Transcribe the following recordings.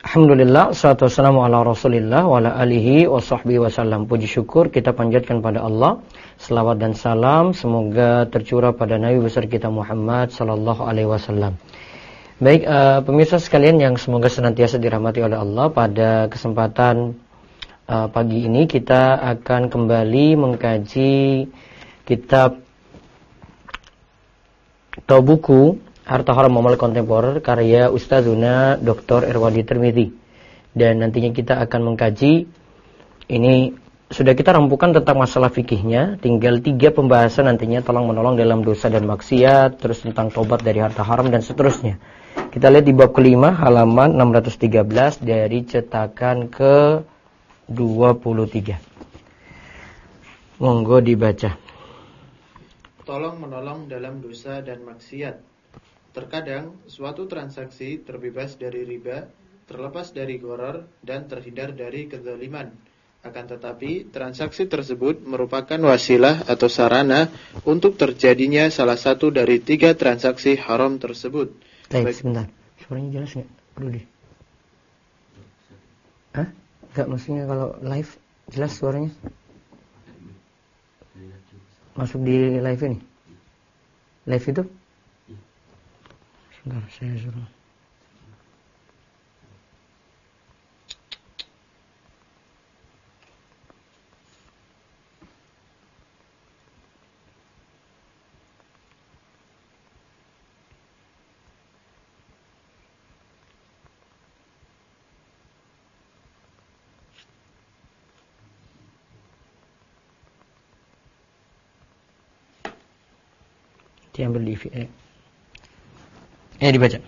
Alhamdulillah, salatu wassalamu ala rasulillah wa ala alihi wa sahbihi wasallam. Puji syukur kita panjatkan pada Allah. Selawat dan salam semoga tercurah pada Nabi besar kita Muhammad sallallahu alaihi wasallam. Baik, pemirsa sekalian yang semoga senantiasa dirahmati oleh Allah, pada kesempatan pagi ini kita akan kembali mengkaji kitab atau buku Harta Haram Muamalah Kontemporer karya Ustazuna Dr. Irwadi Tirmidzi. Dan nantinya kita akan mengkaji, ini sudah kita rampukan tentang masalah fikihnya, tinggal 3 pembahasan nantinya, tolong menolong dalam dosa dan maksiat, terus tentang tobat dari harta haram dan seterusnya. Kita lihat di bab kelima halaman 613 dari cetakan ke 23. Monggo dibaca. Tolong menolong dalam dosa dan maksiat. Terkadang suatu transaksi terbebas dari riba, terlepas dari gharar dan terhindar dari kezaliman. Akan tetapi transaksi tersebut merupakan wasilah atau sarana untuk terjadinya salah satu dari 3 transaksi haram tersebut. Baik, sebentar. Suaranya jelas nggak? Perlu deh. Hah? Nggak, maksudnya kalau live jelas suaranya? Masuk di live ini? Live itu? Sebentar, saya suruh. Diambil di dibaca.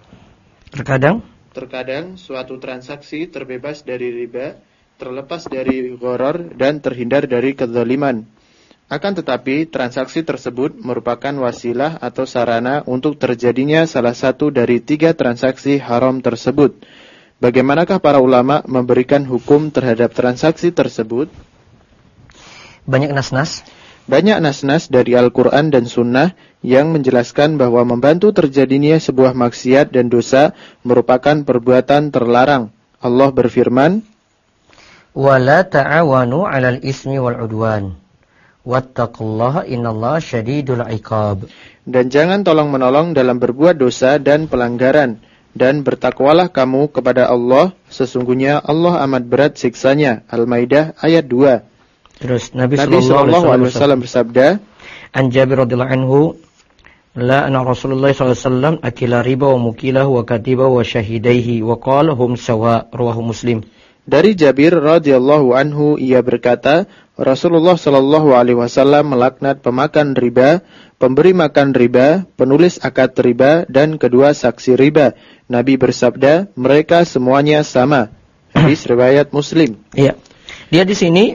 Terkadang suatu transaksi terbebas dari riba, terlepas dari gharar dan terhindar dari kezaliman. Akan tetapi transaksi tersebut merupakan wasilah atau sarana untuk terjadinya salah satu dari 3 transaksi haram tersebut. Bagaimanakah para ulama memberikan hukum terhadap transaksi tersebut? Banyak nas-nas dari Al-Quran dan Sunnah yang menjelaskan bahwa membantu terjadinya sebuah maksiat dan dosa merupakan perbuatan terlarang. Allah berfirman, "Wala ta'awanu 'alal ismi wal 'udwan. Wattaqullaha innallaha syadidul 'iqab." Dan jangan tolong-menolong dalam berbuat dosa dan pelanggaran, dan bertakwalah kamu kepada Allah, sesungguhnya Allah amat berat siksanya. Al-Maidah ayat 2. Terus Nabi sallallahu alaihi wasallam bersabda, An Jabir radhiyallahu anhu, la anna Rasulullah sallallahu alaihi wasallam akila riba wa mukilahu wa katibahu wa syahidaihi wa qala hum sawa, rawahu Muslim. Dari Jabir radhiyallahu anhu, ia berkata, Rasulullah sallallahu alaihi wasallam melaknat pemakan riba, pemberi makan riba, penulis akad riba, dan kedua saksi riba. Nabi bersabda, mereka semuanya sama. Hadis riwayat Muslim. Iya. Dia di sini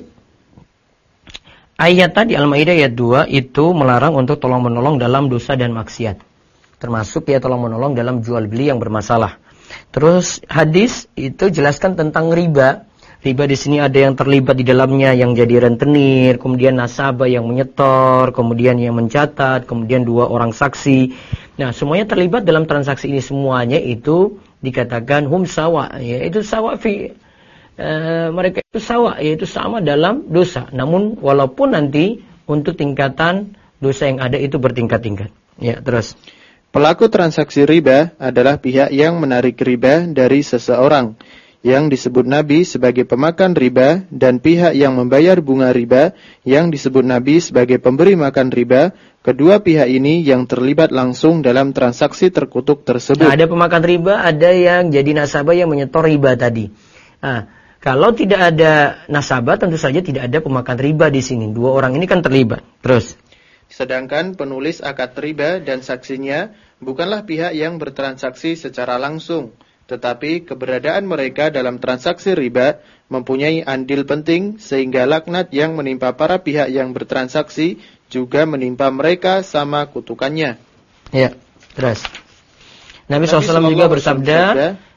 ayat tadi Al-Maidah ayat 2 itu melarang untuk tolong-menolong dalam dosa dan maksiat. Termasuk ya tolong-menolong dalam jual beli yang bermasalah. Terus hadis itu jelaskan tentang riba. Riba di sini ada yang terlibat di dalamnya yang jadi rentenir, kemudian nasabah yang menyetor, kemudian yang mencatat, kemudian 2 orang saksi. Nah, semuanya terlibat dalam transaksi ini, semuanya itu dikatakan hum sawa, yaitu sawa fi mereka itu sawa, yaitu sama dalam dosa. Namun walaupun nanti untuk tingkatan dosa yang ada itu bertingkat-tingkat. Ya, terus. Pelaku transaksi riba adalah pihak yang menarik riba dari seseorang, yang disebut Nabi sebagai pemakan riba, dan pihak yang membayar bunga riba, yang disebut Nabi sebagai pemberi makan riba. Kedua pihak ini yang terlibat langsung dalam transaksi terkutuk tersebut. Nah, ada pemakan riba, ada yang jadi nasabah yang menyetor riba tadi. Nah, kalau tidak ada nasabah, tentu saja tidak ada pemakan riba di sini. 2 orang ini kan terlibat. Terus. Sedangkan penulis akad riba dan saksinya bukanlah pihak yang bertransaksi secara langsung, tetapi keberadaan mereka dalam transaksi riba mempunyai andil penting, sehingga laknat yang menimpa para pihak yang bertransaksi juga menimpa mereka sama kutukannya. Ya, terus. Nabi SAW juga bersabda,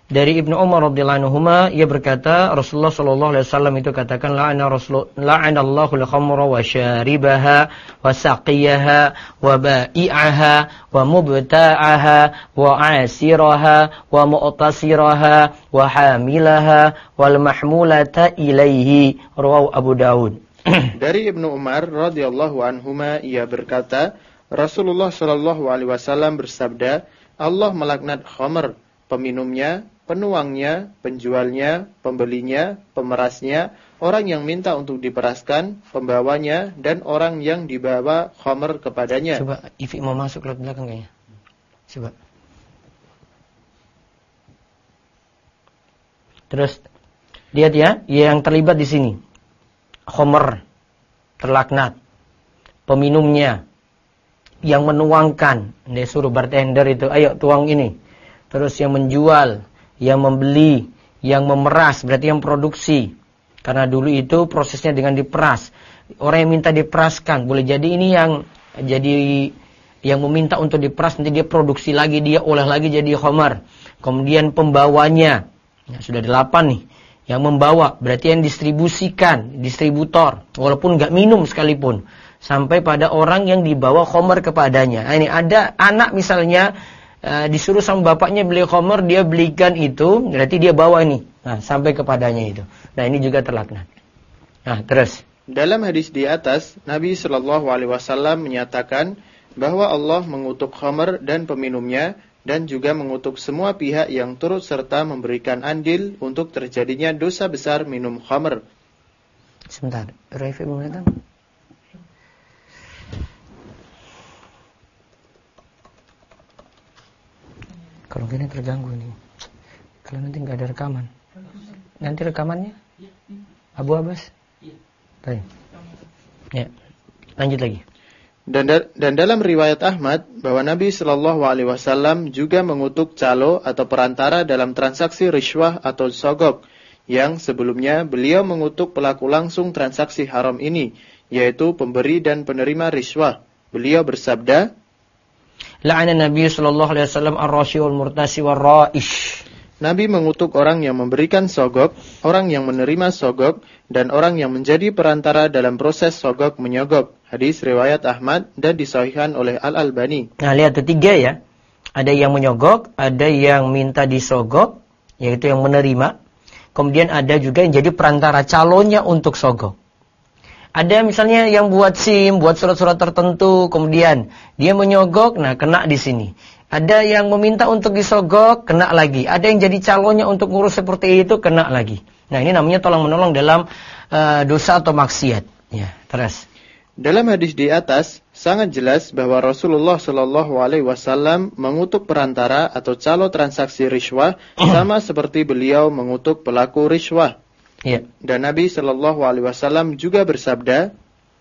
Dari Ibnu Umar radhiyallahu anhuma, ia berkata, Rasulullah sallallahu alaihi wasallam itu katakan, la'anallahu al-khamra wa syaribaha wa saqiyaha wa ba'i'aha wa mubta'aha wa 'asiraha wa mu'tasiraha wa hamilaha wal mahmulata ilaihi, rawahu Abu Daud. Dari Ibnu Umar radhiyallahu anhuma, ia berkata, Rasulullah sallallahu alaihi wasallam bersabda, Allah melaknat khamr, peminumnya, penuangnya, penjualnya, pembelinya, pemerasnya, orang yang minta untuk diperaskan, pembawanya, dan orang yang dibawa khamr kepadanya. Coba Ivi mau masuk lewat belakang kayaknya. Coba. Terus lihat ya, yang terlibat di sini. Khamr terlaknat. Peminumnya yang menuangkan, dia suruh bartender itu, ayo tuang ini. Terus yang menjual, yang membeli, yang memeras, berarti yang produksi. Karena dulu itu prosesnya dengan diperas. Orang yang minta diperaskan, boleh jadi ini yang meminta untuk diperas, nanti dia produksi lagi, dia olah lagi jadi khamar. Kemudian pembawanya, sudah 8 nih. Yang membawa, berarti yang distribusikan, distributor, walaupun nggak minum sekalipun. Sampai pada orang yang dibawa khamar kepadanya. Nah, ini ada anak misalnya, disuruh sama bapaknya beli khamr, dia belikan itu, berarti dia bawa ini, nah, sampai kepadanya itu. Nah, ini juga terlaknat. Nah, terus. Dalam hadis di atas, Nabi Shallallahu Alaihi Wasallam menyatakan bahwa Allah mengutuk khamr dan peminumnya, dan juga mengutuk semua pihak yang turut serta memberikan andil untuk terjadinya dosa besar minum khamr. Sebentar, Raifi mau datang? Kalau gini terganggu nih. Kalau nanti nggak ada rekaman. Nanti rekamannya? Abu Abbas? Baik. Ya. Lanjut lagi. Dan dalam riwayat Ahmad bahwa Nabi Shallallahu Alaihi Wasallam juga mengutuk calo atau perantara dalam transaksi rishwah atau sogok, yang sebelumnya beliau mengutuk pelaku langsung transaksi haram ini, yaitu pemberi dan penerima rishwah. Beliau bersabda, La'ana Nabi sallallahu alaihi wasallam ar-rashi wal murtasi war ra'ish. Nabi mengutuk orang yang memberikan sogok, orang yang menerima sogok, dan orang yang menjadi perantara dalam proses sogok menyogok. Hadis riwayat Ahmad dan disahihkan oleh Al-Albani. Nah, lihat ketiga ya. Ada yang menyogok, ada yang minta disogok, yaitu yang menerima. Kemudian ada juga yang jadi perantara calonnya untuk sogok. Ada misalnya yang buat SIM, buat surat-surat tertentu, kemudian dia menyogok, nah kena di sini. Ada yang meminta untuk disogok, kena lagi. Ada yang jadi calonnya untuk ngurus seperti itu, kena lagi. Nah, ini namanya tolong-menolong dalam dosa atau maksiat. Ya, terus. Dalam hadis di atas, sangat jelas bahwa Rasulullah Shallallahu Alaihi Wasallam mengutuk perantara atau calo transaksi rishwah, sama seperti beliau mengutuk pelaku rishwah. Ya. Dan Nabi Shallallahu Alaihi Wasallam juga bersabda,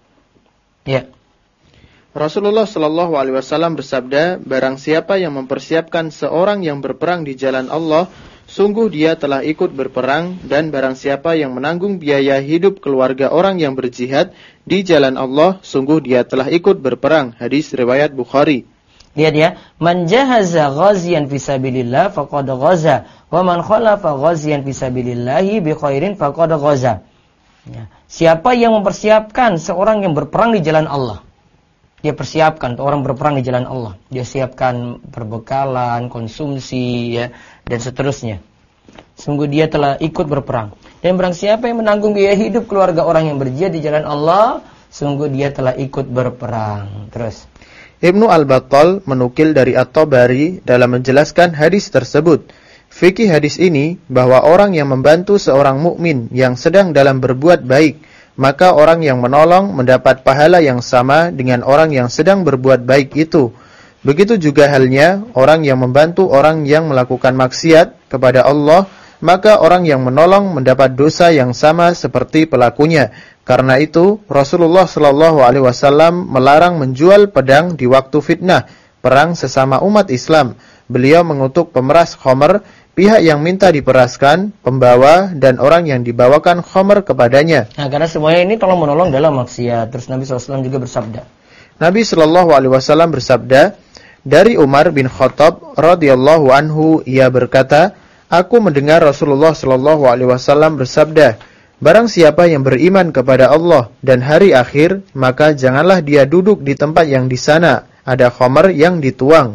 ya. Rasulullah Shallallahu Alaihi Wasallam bersabda, barang siapa yang mempersiapkan seorang yang berperang di jalan Allah, sungguh dia telah ikut berperang, dan barang siapa yang menanggung biaya hidup keluarga orang yang berjihad di jalan Allah, sungguh dia telah ikut berperang. Hadis riwayat Bukhari. Lihat ya, man jahaza ghaziyan fisabilillah faqad ghaza, wa man khalafa ghaziyan fisabilillahi bi khairin faqad ghaza. Ya. Siapa yang mempersiapkan seorang yang berperang di jalan Allah, dia persiapkan orang berperang di jalan Allah, dia siapkan perbekalan, konsumsi, ya, dan seterusnya. Sungguh dia telah ikut berperang. Dan barang siapa yang menanggung biaya hidup keluarga orang yang berjihad di jalan Allah, sungguh dia telah ikut berperang. Terus Ibnu Al-Battal menukil dari At-Tabari dalam menjelaskan hadis tersebut. Fikih hadis ini bahwa orang yang membantu seorang mukmin yang sedang dalam berbuat baik, maka orang yang menolong mendapat pahala yang sama dengan orang yang sedang berbuat baik itu. Begitu juga halnya orang yang membantu orang yang melakukan maksiat kepada Allah, maka orang yang menolong mendapat dosa yang sama seperti pelakunya. Karena itu Rasulullah Shallallahu Alaihi Wasallam melarang menjual pedang di waktu fitnah, perang sesama umat Islam. Beliau mengutuk pemeras khamr, pihak yang minta diperaskan, pembawa, dan orang yang dibawakan khamr kepadanya. Nah, karena semuanya ini tolong menolong dalam maksiat. Terus Nabi SAW juga bersabda. Nabi Shallallahu Alaihi Wasallam bersabda, dari Umar bin Khattab radhiyallahu anhu, ia berkata, Aku mendengar Rasulullah Shallallahu Alaihi Wasallam bersabda, barang siapa yang beriman kepada Allah dan hari akhir, maka janganlah dia duduk di tempat yang di sana ada khamar yang dituang.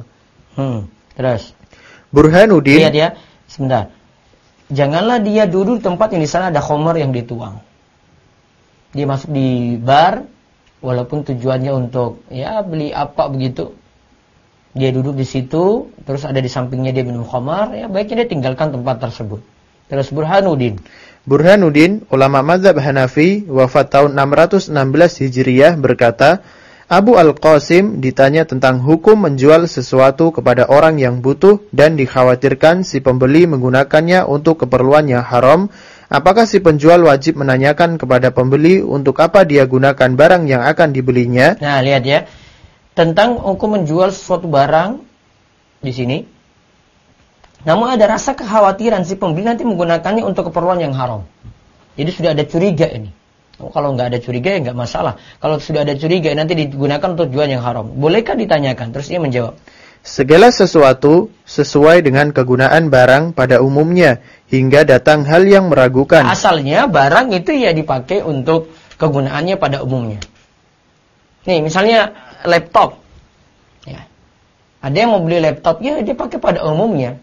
Terus. Burhanuddin. Lihat ya, sebentar. Janganlah dia duduk di tempat yang di sana ada khamar yang dituang. Dia masuk di bar, walaupun tujuannya untuk ya beli apa begitu. Dia duduk di situ, terus ada di sampingnya dia minum khamar, ya baiknya dia tinggalkan tempat tersebut. Terus Burhanuddin. Burhanuddin, ulama mazhab Hanafi, wafat tahun 616 Hijriyah, berkata, Abu Al-Qasim ditanya tentang hukum menjual sesuatu kepada orang yang butuh dan dikhawatirkan si pembeli menggunakannya untuk keperluan yang haram. Apakah si penjual wajib menanyakan kepada pembeli untuk apa dia gunakan barang yang akan dibelinya? Nah, lihat ya. Tentang hukum menjual sesuatu barang di sini. Namun ada rasa kekhawatiran si pembeli nanti menggunakannya untuk keperluan yang haram. Jadi sudah ada curiga ini. Kalau nggak ada curiga ya nggak masalah. Kalau sudah ada curiga nanti digunakan untuk tujuan yang haram. Bolehkah ditanyakan? Terus dia menjawab, segala sesuatu sesuai dengan kegunaan barang pada umumnya hingga datang hal yang meragukan. Asalnya barang itu ya dipakai untuk kegunaannya pada umumnya. Nih misalnya laptop. Ya. Ada yang mau beli laptop ya dia pakai pada umumnya.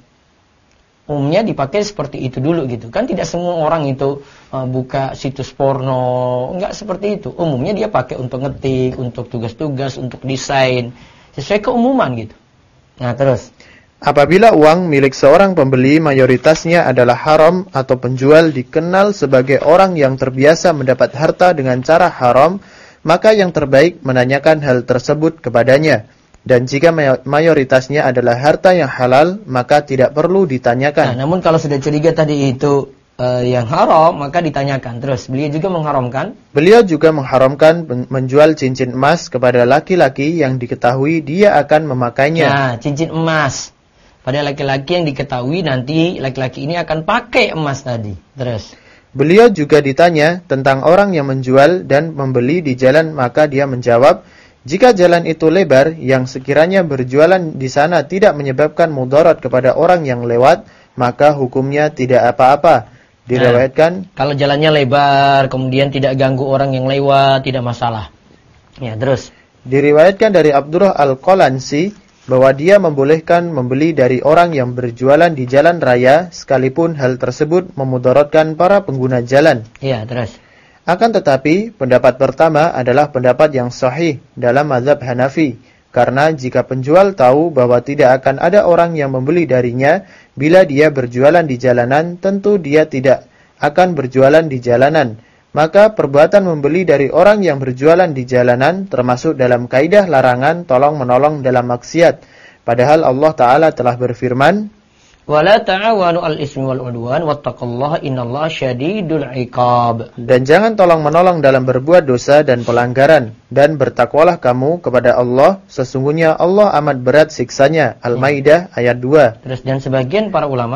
Umumnya dipakai seperti itu dulu gitu. Kan tidak semua orang itu buka situs porno, enggak seperti itu. Umumnya dia pakai untuk ngetik, untuk tugas-tugas, untuk desain, sesuai keumuman gitu. Nah, terus apabila uang milik seorang pembeli mayoritasnya adalah haram atau penjual dikenal sebagai orang yang terbiasa mendapat harta dengan cara haram, maka yang terbaik menanyakan hal tersebut kepadanya. Dan jika mayoritasnya adalah harta yang halal, maka tidak perlu ditanyakan. Nah, namun kalau sudah curiga tadi itu yang haram, maka ditanyakan. Terus, beliau juga mengharamkan? Beliau juga mengharamkan menjual cincin emas kepada laki-laki yang diketahui dia akan memakainya. Nah, cincin emas. Pada laki-laki yang diketahui nanti laki-laki ini akan pakai emas tadi. Terus. Beliau juga ditanya tentang orang yang menjual dan membeli di jalan, maka dia menjawab, jika jalan itu lebar, yang sekiranya berjualan di sana tidak menyebabkan mudarat kepada orang yang lewat, maka hukumnya tidak apa-apa. Diriwayatkan, nah, kalau jalannya lebar, kemudian tidak ganggu orang yang lewat, tidak masalah. Ya, terus. Diriwayatkan dari Abdullah Al-Qalansi, bahwa dia membolehkan membeli dari orang yang berjualan di jalan raya, sekalipun hal tersebut memudaratkan para pengguna jalan. Ya, terus. Akan tetapi, pendapat pertama adalah pendapat yang sahih dalam mazhab Hanafi. Karena jika penjual tahu bahwa tidak akan ada orang yang membeli darinya, bila dia berjualan di jalanan, tentu dia tidak akan berjualan di jalanan. Maka perbuatan membeli dari orang yang berjualan di jalanan termasuk dalam kaidah larangan tolong-menolong dalam maksiat. Padahal Allah Ta'ala telah berfirman, وَلَا تَعَوَنُوا الْإِثْمِ وَالْعُدْوَانِ وَاتَّقُوا اللَّهَ إِنَّ اللَّهَ شَدِيدُ الْعِقَابِ. Dan jangan tolong-menolong dalam berbuat dosa dan pelanggaran, dan bertakwalah kamu kepada Allah, sesungguhnya Allah amat berat siksanya. Al-Maidah ayat 2. Terus, dan sebagian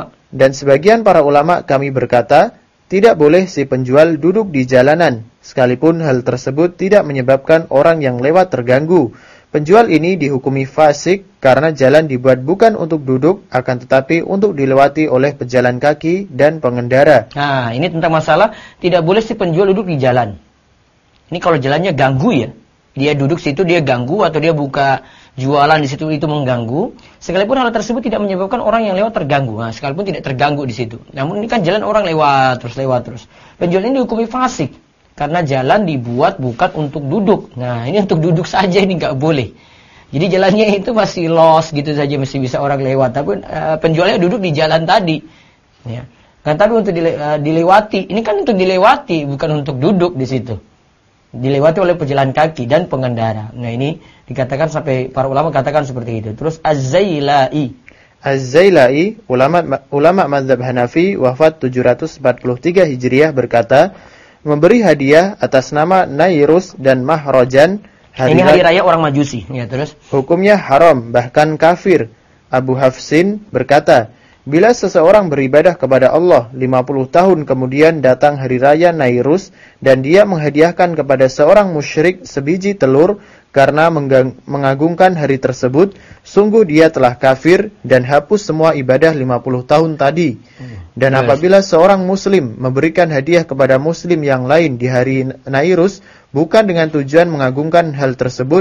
para ulama kami berkata, tidak boleh si penjual duduk di jalanan, sekalipun hal tersebut tidak menyebabkan orang yang lewat terganggu. Penjual ini dihukumi fasik karena jalan dibuat bukan untuk duduk, akan tetapi untuk dilewati oleh pejalan kaki dan pengendara. Nah, ini tentang masalah tidak boleh si penjual duduk di jalan. Ini kalau jalannya ganggu ya. Dia duduk situ, dia ganggu, atau dia buka jualan di situ, itu mengganggu. Sekalipun hal tersebut tidak menyebabkan orang yang lewat terganggu. Nah, sekalipun tidak terganggu di situ. Namun ini kan jalan orang lewat terus. Penjual ini dihukumi fasik. Karena jalan dibuat bukan untuk duduk. Nah, ini untuk duduk saja, ini nggak boleh. Jadi jalannya itu masih los gitu saja, masih bisa orang lewat. Tapi penjualnya duduk di jalan tadi. Ya. Kan tapi untuk dilewati. Ini kan untuk dilewati, bukan untuk duduk di situ. Dilewati oleh pejalan kaki dan pengendara. Nah, ini dikatakan sampai para ulama katakan seperti itu. Terus Az-Zailai. Az-Zailai, ulama mazhab Hanafi, wafat 743 Hijriah, berkata, memberi hadiah atas nama Nairus dan Mahrojan. Ini hari raya orang Majusi. Ya, terus. Hukumnya haram, bahkan kafir. Abu Hafsin berkata, bila seseorang beribadah kepada Allah 50 tahun kemudian datang hari raya Nairus dan dia menghadiahkan kepada seorang musyrik sebiji telur, karena mengagungkan hari tersebut, sungguh dia telah kafir dan hapus semua ibadah 50 tahun tadi. Dan apabila seorang muslim memberikan hadiah kepada muslim yang lain di hari Nairus, bukan dengan tujuan mengagungkan hari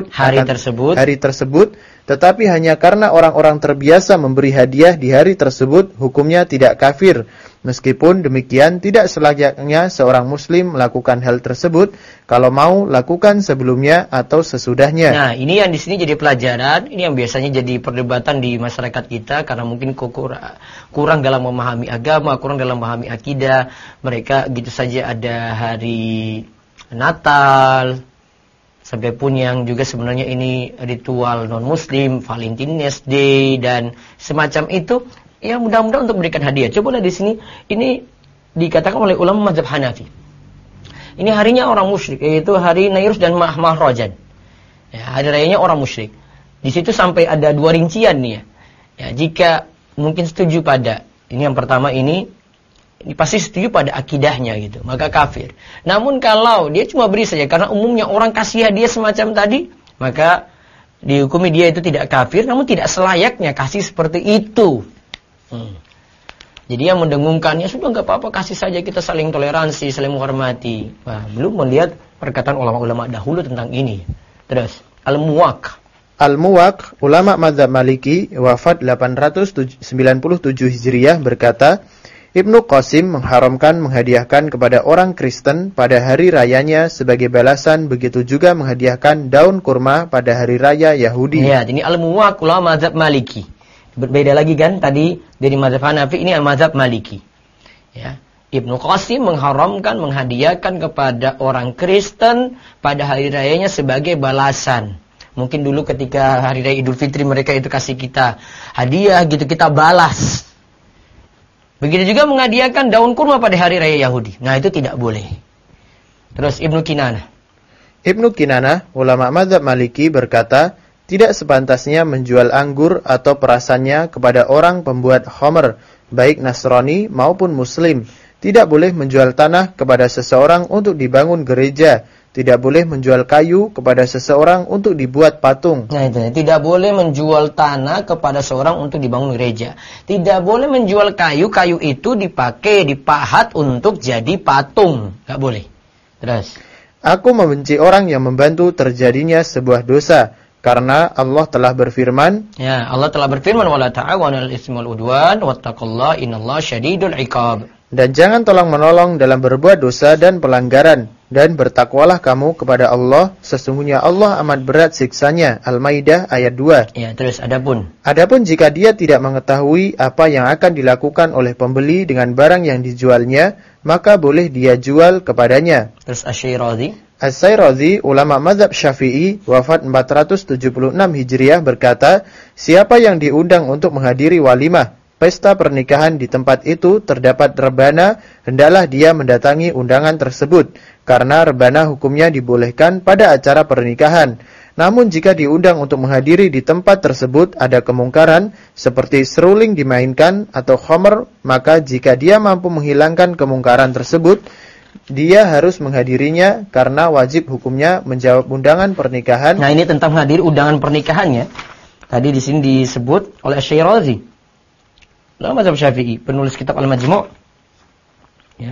tersebut, tetapi hanya karena orang-orang terbiasa memberi hadiah di hari tersebut, hukumnya tidak kafir. Meskipun demikian, tidak selayaknya seorang muslim melakukan hal tersebut kalau mau lakukan sebelumnya atau sesudahnya. Nah, ini yang di sini jadi pelajaran, ini yang biasanya jadi perdebatan di masyarakat kita karena mungkin kurang dalam memahami agama, kurang dalam memahami akidah. Mereka gitu saja ada hari Natal, sampai pun yang juga sebenarnya ini ritual non-muslim, Valentine's Day dan semacam itu. Ya mudah-mudahan untuk memberikan hadiah. Coba lihat di sini, ini dikatakan oleh ulama mazhab Hanafi. Ini harinya orang musyrik, yaitu hari Nairus dan Mahrajan. Ya, hari rayanya orang musyrik. Di situ sampai ada 2 rincian nih ya. Ya, jika mungkin setuju pada ini yang pertama ini pasti setuju pada akidahnya gitu, maka kafir. Namun kalau dia cuma beri saja karena umumnya orang kasih hadiah semacam tadi, maka dihukumi dia itu tidak kafir, namun tidak selayaknya kasih seperti itu. Jadi yang mendengungkannya sudah nggak apa-apa, kasih saja, kita saling toleransi, saling menghormati. Nah, belum melihat perkataan ulama-ulama dahulu tentang ini. Terus Al-Muwaq, ulama mazhab Maliki, wafat 897 Hijriah, berkata, Ibnu Qasim mengharamkan menghadiahkan kepada orang Kristen pada hari rayanya sebagai balasan, begitu juga menghadiahkan daun kurma pada hari raya Yahudi. Ya, ini Al-Muwaq ulama mazhab Maliki. Berbeda lagi kan tadi dari mazhab Hanafi, ini mazhab Maliki. Ya. Ibnu Qasim mengharamkan menghadiahkan kepada orang Kristen pada hari rayanya sebagai balasan. Mungkin dulu ketika hari raya Idul Fitri mereka itu kasih kita hadiah gitu, kita balas. Begitu juga menghadiahkan daun kurma pada hari raya Yahudi. Nah, itu tidak boleh. Terus Ibnu Kinanah, ulama mazhab Maliki, berkata, tidak sepantasnya menjual anggur atau perasannya kepada orang pembuat khamr, baik Nasrani maupun Muslim. Tidak boleh menjual tanah kepada seseorang untuk dibangun gereja. Tidak boleh menjual kayu kepada seseorang untuk dibuat patung. Nah itu, tidak boleh menjual tanah kepada seorang untuk dibangun gereja. Tidak boleh menjual kayu, kayu itu dipakai, dipahat untuk jadi patung. Nggak boleh. Terus. Aku membenci orang yang membantu terjadinya sebuah dosa. Karena Allah telah berfirman, ya, Allah telah berfirman, wala ta'awanu 'alal itsmi wal 'udwan wattaqullaha innallaha syadidul 'iqab. Dan jangan tolong-menolong dalam berbuat dosa dan pelanggaran, dan bertakwalah kamu kepada Allah, sesungguhnya Allah amat berat siksanya. Al-Maidah ayat 2. Ya, terus adapun jika dia tidak mengetahui apa yang akan dilakukan oleh pembeli dengan barang yang dijualnya, maka boleh dia jual kepadanya. Terus As-Sayrazi, ulama mazhab Syafi'i, wafat 476 Hijriah, berkata, siapa yang diundang untuk menghadiri walimah, pesta pernikahan di tempat itu terdapat rebana, hendaklah dia mendatangi undangan tersebut, karena rebana hukumnya dibolehkan pada acara pernikahan. Namun jika diundang untuk menghadiri di tempat tersebut ada kemungkaran, seperti seruling dimainkan atau khamr, maka jika dia mampu menghilangkan kemungkaran tersebut, dia harus menghadirinya karena wajib hukumnya menjawab undangan pernikahan. Nah, ini tentang menghadiri undangan pernikahannya. Tadi di sini disebut oleh Asy-Syirazi, ulama mazhab Syafi'i, penulis kitab Al-Majmu'. Ya.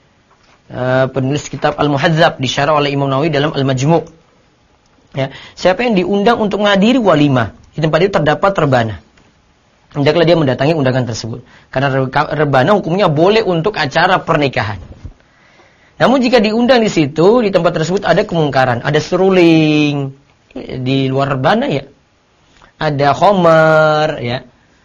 Penulis kitab Al-Muhadzab disyarah oleh Imam Nawawi dalam Al-Majmu'. Ya. Siapa yang diundang untuk menghadiri walimah, di tempat itu terdapat rebana, hendaklah dia mendatangi undangan tersebut. Karena rebana hukumnya boleh untuk acara pernikahan. Namun jika diundang di situ, di tempat tersebut ada kemungkaran, ada seruling di luar rebana ya, ada khamr ya.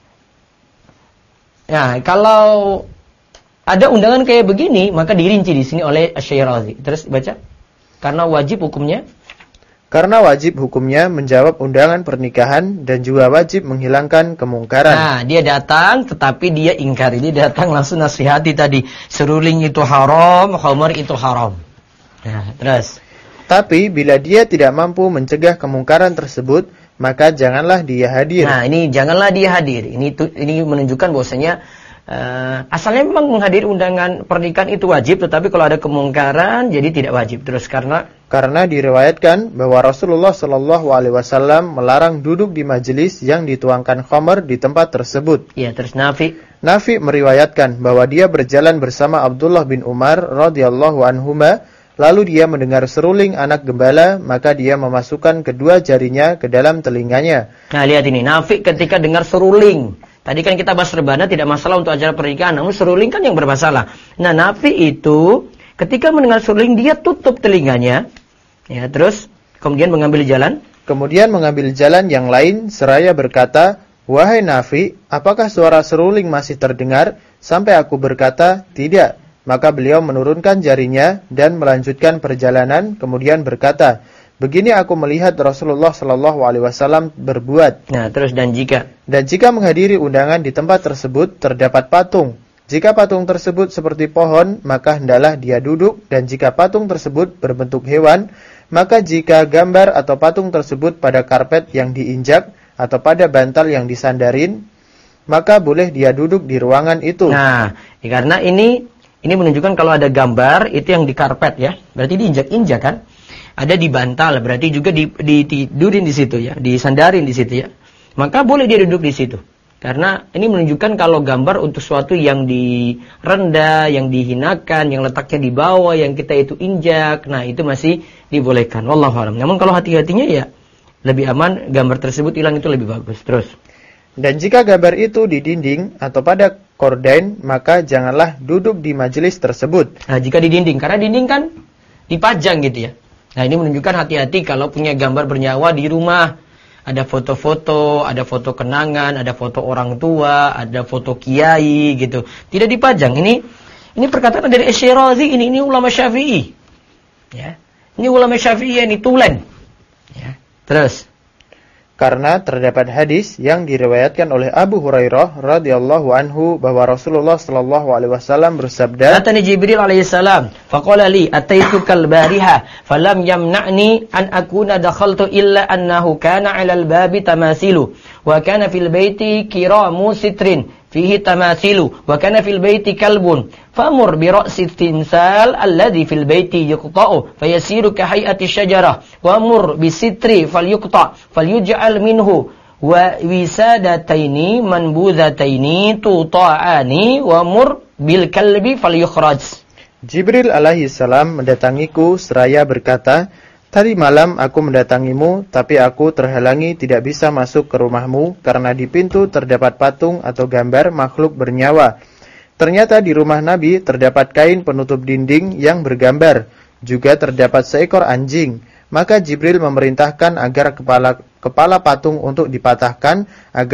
Nah, kalau ada undangan kayak begini, maka dirinci di sini oleh Asy-Syirazi. Terus baca, karena wajib hukumnya menjawab undangan pernikahan dan juga wajib menghilangkan kemungkaran. Nah, dia datang tetapi dia ingkari. Dia datang langsung nasihati tadi, seruling itu haram, khamr itu haram. Nah, terus. Tapi bila dia tidak mampu mencegah kemungkaran tersebut, maka janganlah dia hadir. Nah, ini janganlah dia hadir. Ini menunjukkan bahwasanya asalnya memang menghadiri undangan pernikahan itu wajib, tetapi kalau ada kemungkaran jadi tidak wajib. Terus karena diriwayatkan bahwa Rasulullah Shallallahu Alaihi Wasallam melarang duduk di majelis yang dituangkan khamar di tempat tersebut. Ya, terus Nafi meriwayatkan bahwa dia berjalan bersama Abdullah bin Umar radhiyallahu anhuma, lalu dia mendengar seruling anak gembala, maka dia memasukkan kedua jarinya ke dalam telinganya. Nah, lihat ini, Nafi ketika dengar seruling. Tadi kan kita bahas rebana tidak masalah untuk acara pernikahan, namun seruling kan yang bermasalah. Nah, Nafi itu ketika mendengar seruling dia tutup telinganya, ya, terus kemudian mengambil jalan yang lain seraya berkata, "Wahai Nafi, apakah suara seruling masih terdengar?" Sampai aku berkata, "Tidak." Maka beliau menurunkan jarinya dan melanjutkan perjalanan, kemudian berkata, "Begini aku melihat Rasulullah Shallallahu Alaihi Wasallam berbuat." Nah, terus dan jika menghadiri undangan di tempat tersebut terdapat patung, jika patung tersebut seperti pohon, maka hendaklah dia duduk, dan jika patung tersebut berbentuk hewan, maka jika gambar atau patung tersebut pada karpet yang diinjak atau pada bantal yang disandarin, maka boleh dia duduk di ruangan itu. Nah, karena ini menunjukkan kalau ada gambar itu yang di karpet, ya, berarti diinjak-injak kan? Ada di bantal, berarti juga ditidurin di situ, ya, disandarin di situ, ya. Maka boleh dia duduk di situ. Karena ini menunjukkan kalau gambar untuk sesuatu yang direndah, yang dihinakan, yang letaknya di bawah, yang kita itu injak, nah itu masih dibolehkan. Wallahu a'lam. Namun kalau hati-hatinya ya lebih aman gambar tersebut hilang, itu lebih bagus. Terus. Dan jika gambar itu di dinding atau pada korden, maka janganlah duduk di majelis tersebut. Nah, jika di dinding, karena dinding kan dipajang gitu, ya. Nah, ini menunjukkan hati-hati kalau punya gambar bernyawa di rumah. Ada foto-foto, ada foto kenangan, ada foto orang tua, ada foto kiai gitu. Tidak dipajang. Ini perkataan dari Asy-Syirazi, ini ulama Syafi'i. Ya. Ini ulama Syafi'i, ini tulen. Ya. Terus. Karena terdapat hadis yang diriwayatkan oleh Abu Hurairah radhiyallahu anhu bahwa Rasulullah sallallahu alaihi wasallam bersabda, "Atani Jibril alaihi salam, faqala li ataituka al-bariha, falam yamna'ni an akuna dakhaltu illa annahu kana 'ala al-babi tamasilu, wa kana fil baiti kiramu sitrin fihi tamasilu, wa kana fil baiti kalbun, famur bi ra'si tinsal alladhi fil baiti yuqta'u fayasiru ka hay'ati syajarah, wa mur bi sitri falyuqta' falyuj'al minhu wa wisadataini manbudhataini tuta'ani wa mur bil kalbi falyukhraj." Jibril alaihi salam mendatangiku seraya berkata, "Tadi malam aku mendatangimu, tapi aku terhalangi tidak bisa masuk ke rumahmu karena di pintu terdapat patung atau gambar makhluk bernyawa. Ternyata di rumah Nabi terdapat kain penutup dinding yang bergambar, juga terdapat seekor anjing. Maka Jibril memerintahkan agar kepala patung untuk dipatahkan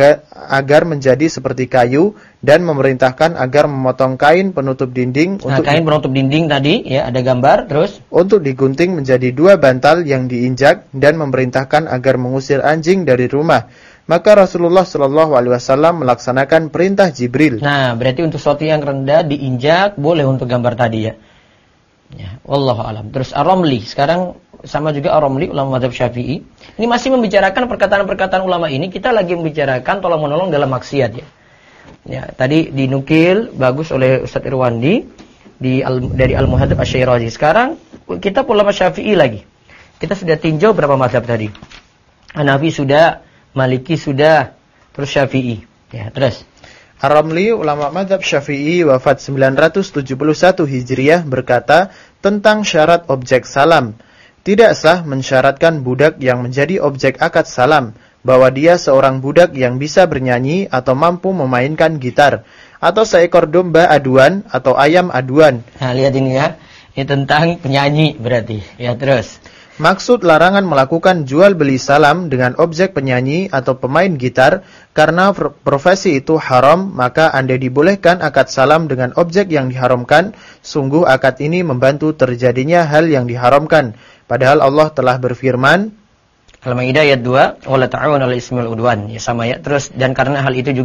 agar menjadi seperti kayu, dan memerintahkan agar memotong kain penutup dinding. Kain penutup dinding tadi, ya, ada gambar, terus untuk digunting menjadi 2 bantal yang diinjak, dan memerintahkan agar mengusir anjing dari rumah. Maka Rasulullah Shallallahu Alaihi Wasallam melaksanakan perintah Jibril. Nah, berarti untuk sesuatu yang rendah diinjak boleh untuk gambar tadi, ya. Ya, wallahu alam. Terus Ar-Ramli, sekarang sama juga Ar-Ramli, ulama mazhab Syafi'i. Ini masih membicarakan perkataan-perkataan ulama ini. Kita lagi membicarakan tolong-menolong dalam maksiat, ya. Ya, tadi dinukil bagus oleh Ustaz Irwandi dari Al-Muhadzab Asy-Syirazi. Sekarang kita ulama Syafi'i lagi. Kita sudah tinjau berapa mazhab tadi? Hanafi sudah, Maliki sudah, terus Syafi'i. Ya, terus Ar-Ramli, ulama mazhab Syafi'i, wafat 971 Hijriah, berkata tentang syarat objek salam. Tidak sah mensyaratkan budak yang menjadi objek akad salam bahwa dia seorang budak yang bisa bernyanyi atau mampu memainkan gitar, atau seekor domba aduan atau ayam aduan. Nah, lihat ini, ya. Ini tentang penyanyi berarti. Ya, terus. Maksud larangan melakukan jual beli salam dengan objek penyanyi atau pemain gitar karena profesi itu haram, maka Anda dibolehkan akad salam dengan objek yang diharamkan. Sungguh akad ini membantu terjadinya hal yang diharamkan. Padahal Allah telah berfirman, Al-Maidah ayat 2, "Wala ta'awanu 'alal ismi wal 'udwan." Ya, sama, ya. Terus dan karena hal itu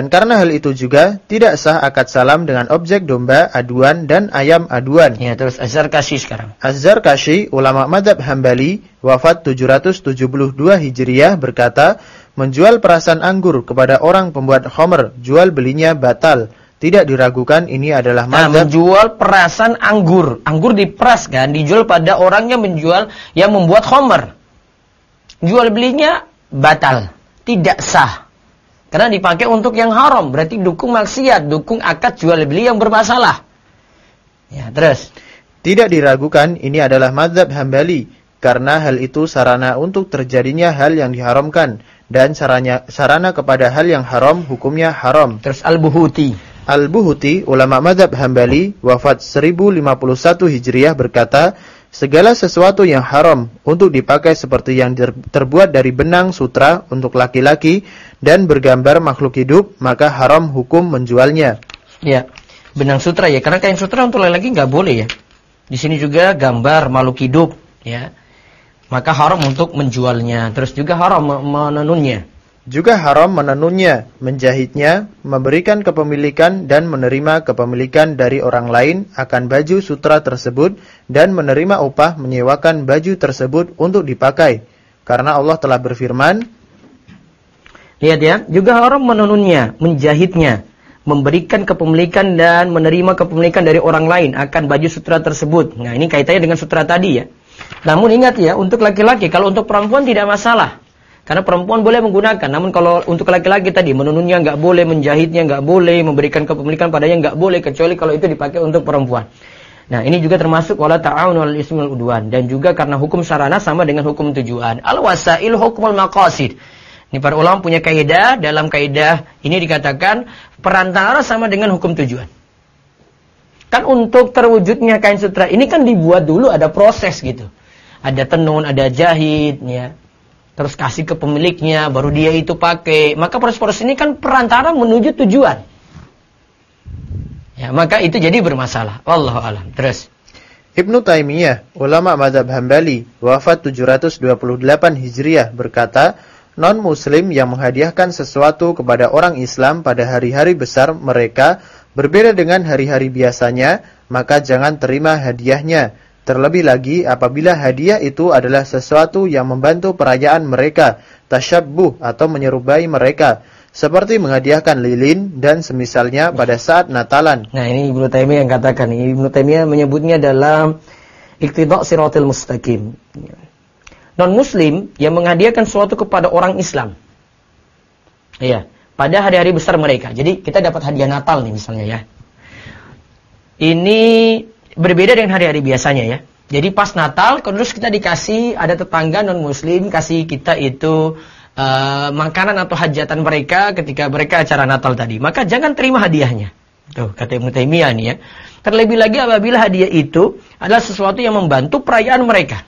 juga tidak sah akad salam dengan objek domba aduan dan ayam aduan. Ya, terus Az-Zarkashi sekarang. Az-Zarkashi, ulama mazhab Hambali, wafat 772 Hijriah, berkata, menjual perasan anggur kepada orang pembuat khamr, jual belinya batal. Tidak diragukan ini adalah mazhab. Menjual perasan anggur. Anggur diperas kan, dijual pada orang yang menjual, yang membuat khamr. Jual belinya batal, tidak sah. Karena dipakai untuk yang haram, berarti dukung maksiat, dukung akad jual beli yang bermasalah. Ya, terus. Tidak diragukan ini adalah mazhab Hambali, karena hal itu sarana untuk terjadinya hal yang diharamkan, dan sarana kepada hal yang haram hukumnya haram. Terus Al-Buhuti. Al-Buhuti, ulama mazhab Hambali, wafat 1051 Hijriah berkata, segala sesuatu yang haram untuk dipakai seperti yang terbuat dari benang sutra untuk laki-laki dan bergambar makhluk hidup, maka haram hukum menjualnya. Ya, benang sutra ya, karena kain sutra untuk laki-laki nggak boleh ya. Di sini juga gambar makhluk hidup, ya. Maka haram untuk menjualnya. Terus juga haram menenunnya. Juga haram menenunnya, menjahitnya, memberikan kepemilikan dan menerima kepemilikan dari orang lain akan baju sutra tersebut dan menerima upah menyewakan baju tersebut untuk dipakai. Karena Allah telah berfirman, lihat ya, juga haram menenunnya, menjahitnya, memberikan kepemilikan dan menerima kepemilikan dari orang lain akan baju sutra tersebut. Nah, ini kaitannya dengan sutra tadi ya. Namun ingat ya, untuk laki-laki, kalau untuk perempuan tidak masalah. Karena perempuan boleh menggunakan, namun kalau untuk laki-laki tadi, menenunnya nggak boleh, menjahitnya nggak boleh, memberikan kepemilikan padanya nggak boleh, kecuali kalau itu dipakai untuk perempuan. Nah, ini juga termasuk wala ta'awunu 'alal ismi wal 'udwan, dan juga karena hukum sarana sama dengan hukum tujuan. Al-wasail hukmul maqasid. Ini para ulama punya kaidah, dalam kaidah ini dikatakan perantara sama dengan hukum tujuan. Kan untuk terwujudnya kain sutra ini kan dibuat dulu, ada proses gitu. Ada tenun, ada jahit, ya. Terus kasih ke pemiliknya, baru dia itu pakai. Maka proses-proses ini kan perantara menuju tujuan. Ya, maka itu jadi bermasalah. Wallahu a'lam. Terus Ibnu Taimiyah, ulama mazhab Hambali, wafat 728 Hijriah berkata, non-muslim yang menghadiahkan sesuatu kepada orang Islam pada hari-hari besar mereka berbeda dengan hari-hari biasanya, maka jangan terima hadiahnya. Terlebih lagi apabila hadiah itu adalah sesuatu yang membantu perayaan mereka, tasyabbuh atau menyerupai mereka, seperti menghadiahkan lilin dan semisalnya pada saat Natalan. Nah, ini Ibnu Taimiyah yang katakan. Ibnu Taimiyah menyebutnya dalam Iqtida' Shiratal Mustaqim. Non-muslim yang menghadiahkan sesuatu kepada orang Islam. Iya, pada hari-hari besar mereka. Jadi kita dapat hadiah Natal nih misalnya ya. Ini berbeda dengan hari-hari biasanya ya. Jadi pas Natal, terus kita dikasih, ada tetangga non-muslim kasih kita itu makanan atau hajatan mereka ketika mereka acara Natal tadi. Maka jangan terima hadiahnya. Tuh, kata Ibnu Taimiyah nih ya. Terlebih lagi apabila hadiah itu adalah sesuatu yang membantu perayaan mereka.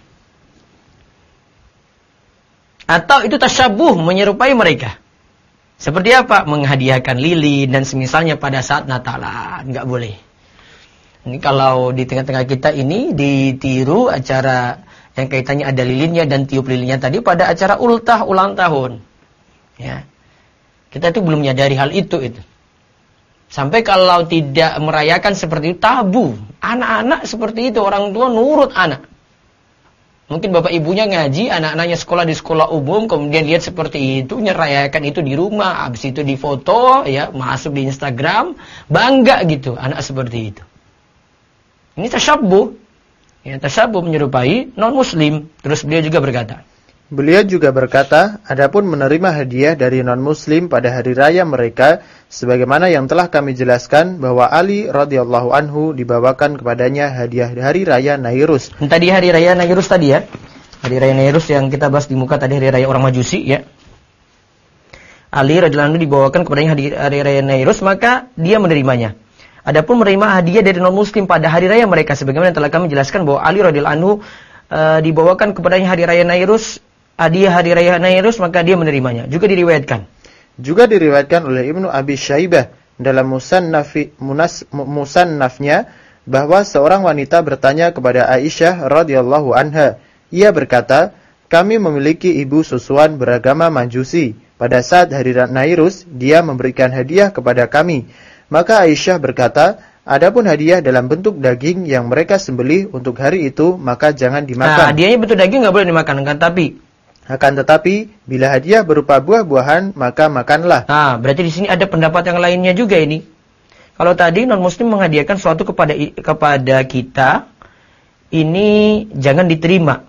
Atau itu tasyabuh, menyerupai mereka. Seperti apa? Menghadiahkan lilin dan semisalnya pada saat Natalan. Nggak boleh. Ini kalau di tengah-tengah kita ini ditiru acara yang kaitannya ada lilinnya dan tiup lilinnya tadi pada acara ultah ulang tahun. Ya. Kita itu belum menyadari hal itu. Sampai kalau tidak merayakan seperti itu tabu. Anak-anak seperti itu, orang tua nurut anak. Mungkin bapak ibunya ngaji, anak-anaknya sekolah di sekolah umum, kemudian lihat seperti itu, nyerayakan itu di rumah, habis itu difoto, ya, masuk di Instagram, bangga gitu, anak seperti itu. Ini tasyabbuh. Ya, tasyabbuh menyerupai non-muslim. Terus beliau juga berkata, adapun menerima hadiah dari non-muslim pada hari raya mereka, sebagaimana yang telah kami jelaskan bahwa Ali radhiyallahu anhu dibawakan kepadanya hadiah hari raya Nairus. Tadi hari raya Nairus tadi ya. Hari raya Nairus yang kita bahas di muka tadi, hari raya orang Majusi ya. Ali radhiyallahu anhu dibawakan kepadanya hari raya Nairus, maka dia menerimanya. Adapun menerima hadiah dari non-muslim pada hari raya mereka, sebagaimana telah kami jelaskan bahwa Ali radhiyallahu anhu dibawakan kepadanya hari raya Nairus, hadiah hari raya Nairus, maka dia menerimanya. Juga diriwayatkan oleh Ibnu Abi Syaibah dalam musannafnya bahwa seorang wanita bertanya kepada Aisyah radhiyallahu anha. Ia berkata, kami memiliki ibu susuan beragama Majusi. Pada saat hari Nairus, dia memberikan hadiah kepada kami. Maka Aisyah berkata, adapun hadiah dalam bentuk daging yang mereka sembelih untuk hari itu, maka jangan dimakan. Nah, hadiahnya bentuk daging nggak boleh dimakan, kan? Akan tetapi, bila hadiah berupa buah-buahan, maka makanlah. Nah, berarti di sini ada pendapat yang lainnya juga ini. Kalau tadi non-muslim menghadiahkan sesuatu kepada kita, ini jangan diterima.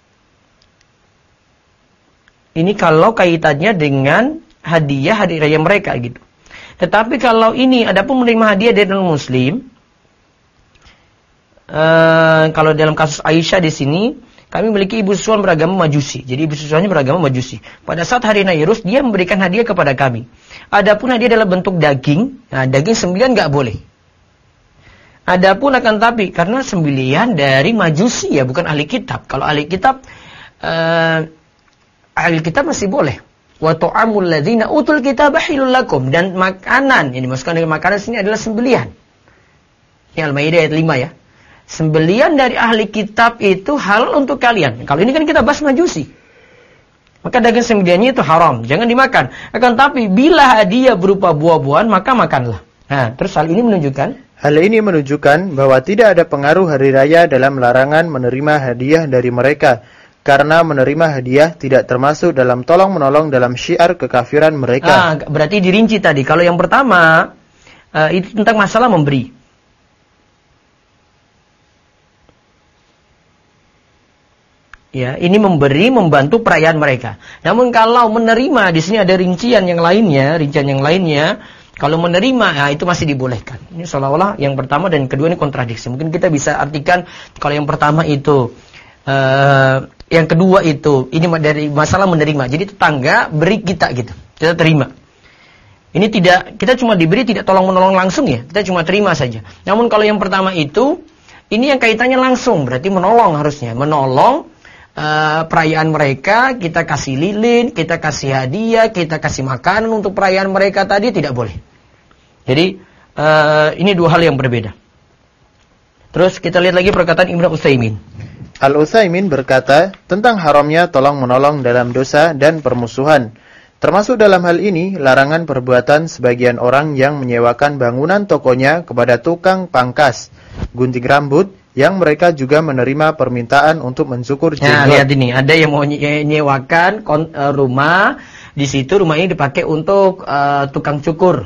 Ini kalau kaitannya dengan hadiah hari raya mereka gitu. Tetapi kalau ini adapun menerima hadiah dari non-muslim, kalau dalam kasus Aisyah di sini, kami memiliki ibu susuan beragama Majusi. Jadi ibu susuannya beragama Majusi. Pada saat hari Nairus, dia memberikan hadiah kepada kami. Adapun hadiah dalam bentuk daging, nah daging sembelihan nggak boleh. Adapun akan tapi karena sembelihan dari Majusi ya, bukan ahli kitab. Kalau ahli kitab masih boleh. Wa ta'amul ladzina utul kitaba halal lakum, dan makanan yang dimasukkan dengan makanan sini adalah sembelihan. Ini Al-Maidah ayat 5 ya. Sembelihan dari ahli kitab itu halal untuk kalian. Kalau ini kan kita bahas Majusi. Maka daging sembelihannya itu haram, jangan dimakan. Akan tapi bila hadiah berupa buah-buahan, maka makanlah. Nah, terus hal ini menunjukkan bahwa tidak ada pengaruh hari raya dalam larangan menerima hadiah dari mereka. Karena menerima hadiah tidak termasuk dalam tolong-menolong dalam syiar kekafiran mereka. Berarti dirinci tadi. Kalau yang pertama, itu tentang masalah memberi. Ya, ini memberi, membantu perayaan mereka. Namun kalau menerima, di sini ada rincian yang lainnya. Kalau menerima, nah itu masih dibolehkan. Ini seolah-olah yang pertama dan kedua ini kontradiksi. Mungkin kita bisa artikan kalau yang pertama itu, yang kedua itu, ini dari masalah menerima. Jadi tetangga beri kita gitu, kita terima. Ini tidak, kita cuma diberi, tidak tolong menolong langsung ya, kita cuma terima saja. Namun kalau yang pertama itu, ini yang kaitannya langsung, berarti menolong harusnya, menolong. Perayaan mereka, kita kasih lilin, kita kasih hadiah, kita kasih makanan untuk perayaan mereka tadi tidak boleh. Jadi ini dua hal yang berbeda. Terus kita lihat lagi perkataan Ibnu Utsaimin. Al-Utsaimin berkata tentang haramnya tolong-menolong dalam dosa dan permusuhan. Termasuk dalam hal ini larangan perbuatan sebagian orang yang menyewakan bangunan tokonya kepada tukang pangkas, gunting rambut, yang mereka juga menerima permintaan untuk mencukur jenggot. Nah, lihat ini, ada yang mau menyewakan rumah, di situ rumah ini dipakai untuk tukang cukur.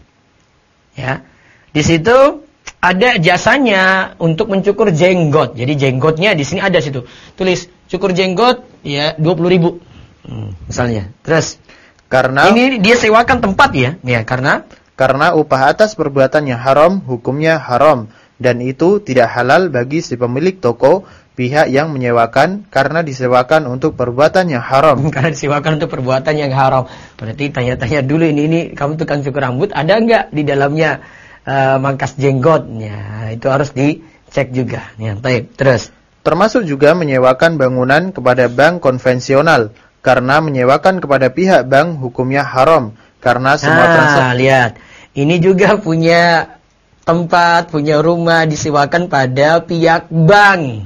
Ya. Di situ ada jasanya untuk mencukur jenggot. Jadi jenggotnya di sini ada situ. Tulis cukur jenggot ya 20.000. Misalnya. Terus karena ini dia sewakan tempat ya. Ya, karena upah atas perbuatan yang haram, hukumnya haram. Dan itu tidak halal bagi si pemilik toko, pihak yang menyewakan, karena disewakan untuk perbuatan yang haram. Karena disewakan untuk perbuatan yang haram. Berarti tanya-tanya dulu, ini kamu tukang cukur rambut, ada nggak di dalamnya mangkas jenggotnya? Itu harus dicek juga. Ya, baik. Terus. Termasuk juga menyewakan bangunan kepada bank konvensional, karena menyewakan kepada pihak bank hukumnya haram. Karena semua transaksi. Lihat. Ini juga punya tempat, punya rumah disewakan pada pihak bank.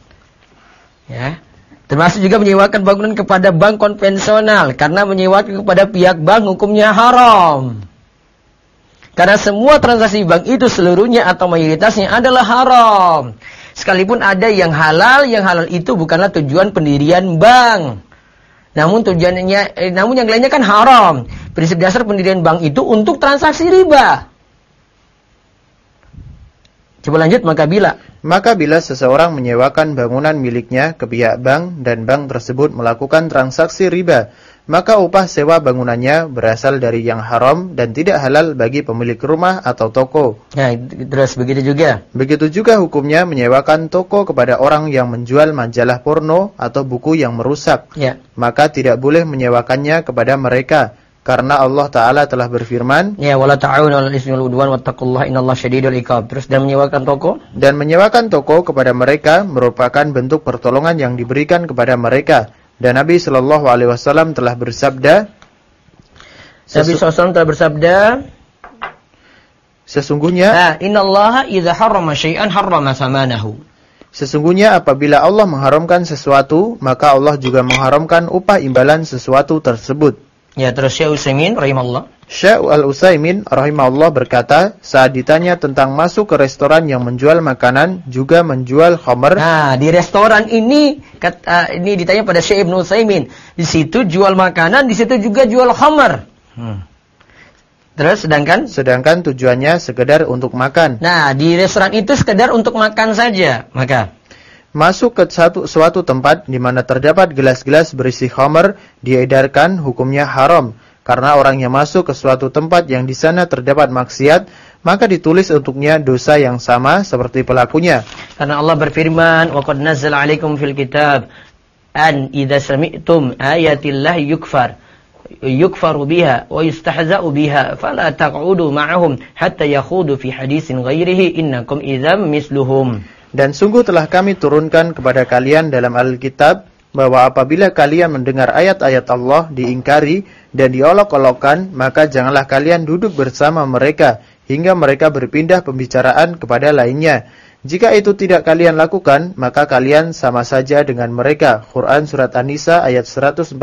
Ya. Termasuk juga menyewakan bangunan kepada bank konvensional, karena menyewakan kepada pihak bank hukumnya haram. Karena semua transaksi bank itu seluruhnya atau mayoritasnya adalah haram. Sekalipun ada yang halal itu bukanlah tujuan pendirian bank. Namun yang lainnya kan haram. Prinsip dasar pendirian bank itu untuk transaksi riba. Coba lanjut, maka bila seseorang menyewakan bangunan miliknya ke pihak bank dan bank tersebut melakukan transaksi riba, maka upah sewa bangunannya berasal dari yang haram dan tidak halal bagi pemilik rumah atau toko. Nah, terus begitu juga. Begitu juga hukumnya menyewakan toko kepada orang yang menjual majalah porno atau buku yang merusak. Ya. Maka tidak boleh menyewakannya kepada mereka. Karena Allah Ta'ala telah berfirman, ya, wala ta'awunu 'alal itsmi wal 'udwan wattaqullaha innallaha syadidul iqab. Terus, dan menyewakan toko kepada mereka merupakan bentuk pertolongan yang diberikan kepada mereka. Dan Nabi sallallahu alaihi wasallam telah bersabda, sesungguhnya innallaha idza harrama syai'an harrama thamanahu. Sesungguhnya apabila Allah mengharamkan sesuatu, maka Allah juga mengharamkan upah imbalan sesuatu tersebut. Ya, terus Syekh Utsaimin rahimahullah. Syekh Al-Utsaimin rahimahullah berkata, saat ditanya tentang masuk ke restoran yang menjual makanan, juga menjual khamr. Nah, di restoran ini ditanya pada Syekh Ibnu Utsaimin. Di situ jual makanan, di situ juga jual khamr. Terus sedangkan tujuannya sekedar untuk makan. Nah, di restoran itu sekedar untuk makan saja. Maka masuk ke suatu tempat di mana terdapat gelas-gelas berisi khamr diedarkan hukumnya haram. Karena orang yang masuk ke suatu tempat yang di sana terdapat maksiat, maka ditulis untuknya dosa yang sama seperti pelakunya. Karena Allah berfirman, "Wa qad nazzala 'alaikum fil kitab an idza sami'tum ayatillahi yukfaru biha wa yustahza'u biha fala taq'udu ma'ahum hatta yakhudu fi hadisin ghairihi innakum idzam misluhum." Dan sungguh telah kami turunkan kepada kalian dalam Alkitab bahwa apabila kalian mendengar ayat-ayat Allah diingkari dan diolok-olokkan, maka janganlah kalian duduk bersama mereka hingga mereka berpindah pembicaraan kepada lainnya. Jika itu tidak kalian lakukan, maka kalian sama saja dengan mereka. Quran Surat An-Nisa ayat 140.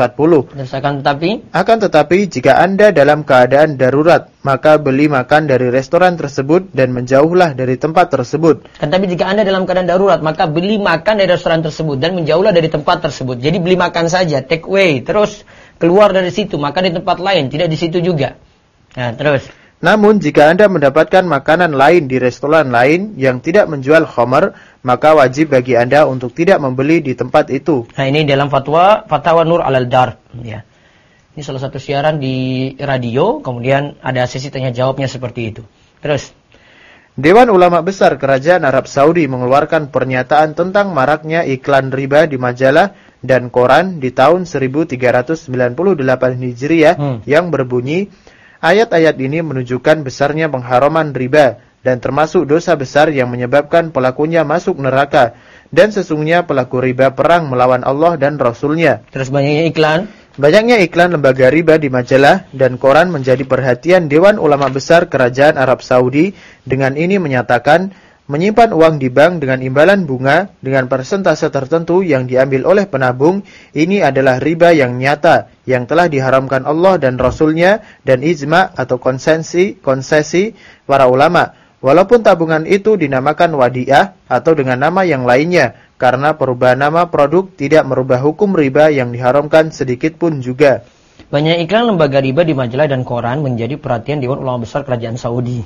Akan tetapi, jika Anda dalam keadaan darurat, maka beli makan dari restoran tersebut dan menjauhlah dari tempat tersebut. Tapi jika Anda dalam keadaan darurat, maka beli makan dari restoran tersebut dan menjauhlah dari tempat tersebut. Jadi beli makan saja, take away, terus keluar dari situ, makan di tempat lain, tidak di situ juga. Nah, terus. Namun jika Anda mendapatkan makanan lain di restoran lain yang tidak menjual khamr, maka wajib bagi Anda untuk tidak membeli di tempat itu. Nah, ini dalam Fatwa Nur Al-Dar, ya. Ini salah satu siaran di radio, kemudian ada sesi tanya jawabnya seperti itu. Terus, Dewan Ulama Besar Kerajaan Arab Saudi mengeluarkan pernyataan tentang maraknya iklan riba di majalah dan koran di tahun 1398 Hijriah yang berbunyi, ayat-ayat ini menunjukkan besarnya pengharaman riba dan termasuk dosa besar yang menyebabkan pelakunya masuk neraka. Dan sesungguhnya pelaku riba perang melawan Allah dan Rasul-Nya. Terus banyaknya iklan lembaga riba di majalah dan koran menjadi perhatian Dewan Ulama Besar Kerajaan Arab Saudi. Dengan ini menyatakan, menyimpan uang di bank dengan imbalan bunga dengan persentase tertentu yang diambil oleh penabung, ini adalah riba yang nyata, yang telah diharamkan Allah dan Rasul-Nya dan ijma atau konsesi para ulama. Walaupun tabungan itu dinamakan wadiah atau dengan nama yang lainnya, karena perubahan nama produk tidak merubah hukum riba yang diharamkan sedikit pun juga. Banyak iklan lembaga riba di majalah dan koran menjadi perhatian Dewan Ulama Besar Kerajaan Saudi.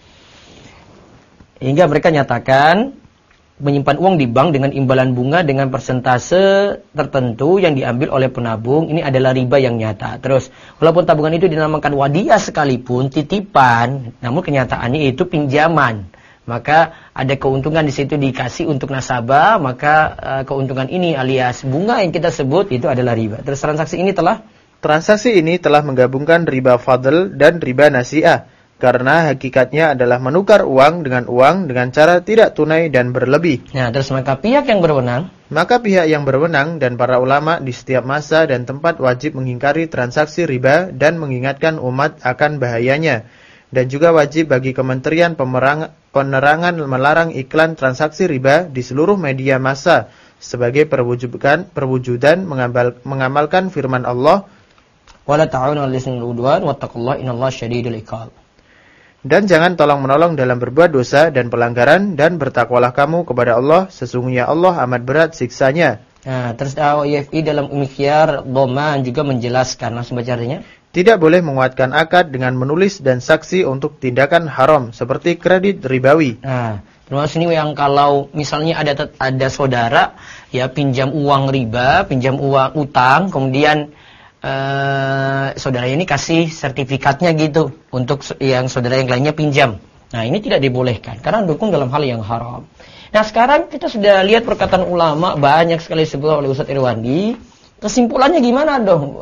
Hingga mereka nyatakan menyimpan uang di bank dengan imbalan bunga dengan persentase tertentu yang diambil oleh penabung, ini adalah riba yang nyata. Terus, walaupun tabungan itu dinamakan wadiah sekalipun, titipan, namun kenyataannya itu pinjaman. Maka ada keuntungan di situ dikasih untuk nasabah, maka keuntungan ini alias bunga yang kita sebut itu adalah riba. Terus transaksi ini telah menggabungkan riba fadl dan riba nasi'ah. Karena hakikatnya adalah menukar uang dengan cara tidak tunai dan berlebih. Nah, terus maka pihak yang berwenang dan para ulama di setiap masa dan tempat wajib mengingkari transaksi riba dan mengingatkan umat akan bahayanya. Dan juga wajib bagi Kementerian Penerangan melarang iklan transaksi riba di seluruh media massa sebagai perwujudan mengamalkan firman Allah, "Wala ta'awunu 'alal itsmi wal 'udwan wattaqullaha innallaha syadidul 'iqab." Dan jangan tolong-menolong dalam berbuat dosa dan pelanggaran, dan bertakwalah kamu kepada Allah, sesungguhnya Allah amat berat siksanya. Nah, terus IFI dalam Mikhyar Dhoman juga menjelaskan, langsung baca artinya. Tidak boleh menguatkan akad dengan menulis dan saksi untuk tindakan haram seperti kredit ribawi. Nah, termasuk ini yang kalau misalnya ada saudara ya pinjam uang riba, pinjam uang utang, kemudian saudara ini kasih sertifikatnya gitu untuk yang saudara yang lainnya pinjam. Nah, ini tidak dibolehkan karena dukung dalam hal yang haram. Nah, sekarang kita sudah lihat perkataan ulama banyak sekali disebut oleh Ustaz Irwandi. Kesimpulannya gimana dong?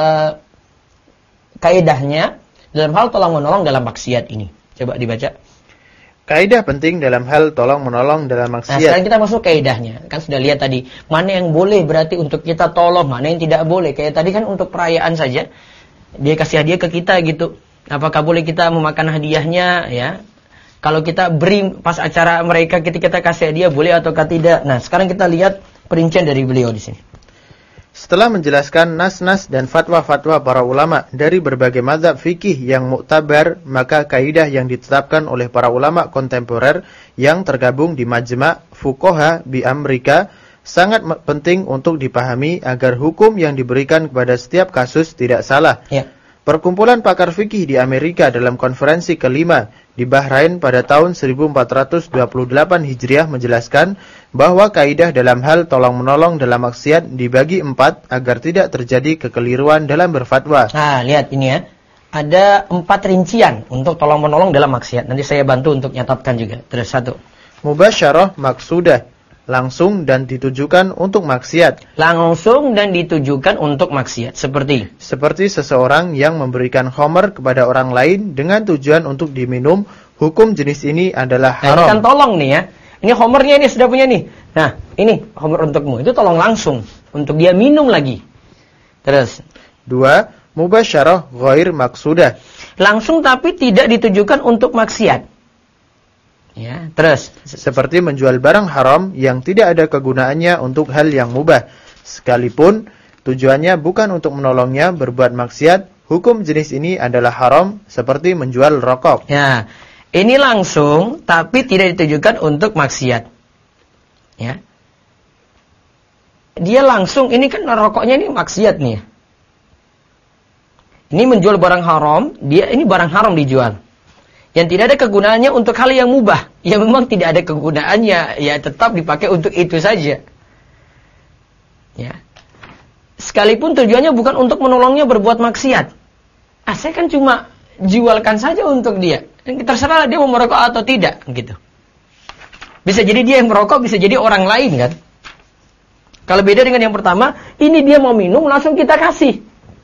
Kaidahnya dalam hal tolong-menolong dalam maksiat ini. Coba dibaca. Kaidah penting dalam hal tolong-menolong dalam maksiat. Nah, sekarang kita masuk kaidahnya. Kan sudah lihat tadi, mana yang boleh berarti untuk kita tolong, mana yang tidak boleh. Kayak tadi kan untuk perayaan saja, dia kasih hadiah ke kita gitu. Apakah boleh kita memakan hadiahnya, ya? Kalau kita beri pas acara mereka, kita kasih hadiah, boleh ataukah tidak? Nah, sekarang kita lihat perincian dari beliau di sini. Setelah menjelaskan nas-nas dan fatwa-fatwa para ulama dari berbagai mazhab fikih yang muktabar, maka kaidah yang ditetapkan oleh para ulama kontemporer yang tergabung di Majma' Fuqaha di Amerika sangat penting untuk dipahami agar hukum yang diberikan kepada setiap kasus tidak salah. Ya. Perkumpulan pakar fikih di Amerika dalam konferensi kelima di Bahrain pada tahun 1428 Hijriah menjelaskan bahwa kaidah dalam hal tolong-menolong dalam maksiat dibagi 4 agar tidak terjadi kekeliruan dalam berfatwa. Nah, lihat ini ya. Ada 4 rincian untuk tolong-menolong dalam maksiat. Nanti saya bantu untuk nyatatkan juga. Terus 1. Mubasyarah maksudah, langsung dan ditujukan untuk maksiat. Langsung dan ditujukan untuk maksiat. Seperti seseorang yang memberikan khamar kepada orang lain dengan tujuan untuk diminum. Hukum jenis ini adalah haram. Ini kan tolong nih ya. Ini khamarnya ini sudah punya nih. Nah, ini khamar untukmu. Itu tolong langsung. Untuk dia minum lagi. Terus 2. Mubasyarah ghair maksudah. Langsung tapi tidak ditujukan untuk maksiat. Ya, terus seperti menjual barang haram yang tidak ada kegunaannya untuk hal yang mubah, sekalipun tujuannya bukan untuk menolongnya berbuat maksiat. Hukum jenis ini adalah haram, seperti menjual rokok. Ya, ini langsung tapi tidak ditujukan untuk maksiat. Ya, dia langsung, ini kan rokoknya ini maksiat nih. Ini menjual barang haram, ini barang haram dijual. Yang tidak ada kegunaannya untuk hal yang mubah. Ya memang tidak ada kegunaannya. Ya tetap dipakai untuk itu saja. Ya. Sekalipun tujuannya bukan untuk menolongnya berbuat maksiat. Saya kan cuma jualkan saja untuk dia. Terserah dia mau merokok atau tidak. Gitu. Bisa jadi dia yang merokok, bisa jadi orang lain kan. Kalau beda dengan yang pertama, ini dia mau minum, langsung kita kasih.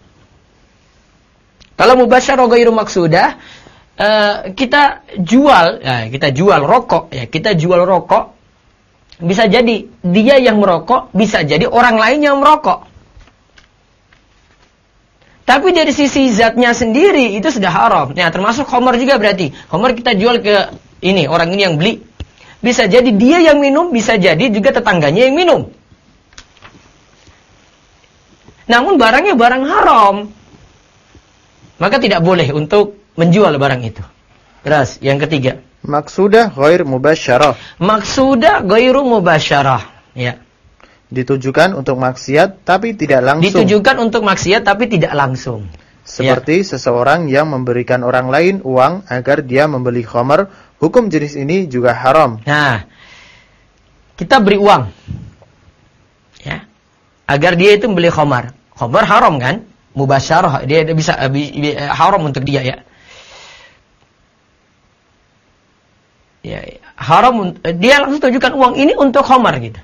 Kalau mubasyarah ghairu maksudah, kita jual rokok, ya kita jual rokok, bisa jadi dia yang merokok, bisa jadi orang lain yang merokok. Tapi dari sisi zatnya sendiri itu sudah haram. Nah, termasuk khamar juga berarti. Khamar kita jual ke ini, orang ini yang beli. Bisa jadi dia yang minum, bisa jadi juga tetangganya yang minum. Namun barangnya barang haram. Maka tidak boleh untuk menjual barang itu. Terus yang ketiga, maksudah ghair mubasyarah. Maksudah ghairu mubasyarah. Ya. Ditujukan untuk maksiat tapi tidak langsung. Ditujukan untuk maksiat tapi tidak langsung. Seperti seseorang yang memberikan orang lain uang agar dia membeli khamar. Hukum jenis ini juga haram. Nah, kita beri uang, ya, agar dia itu membeli khamar. Khamar haram kan? Mubasyarah, dia bisa haram untuk dia ya. Ya, haram, dia langsung tunjukkan uang ini untuk khamar gitu.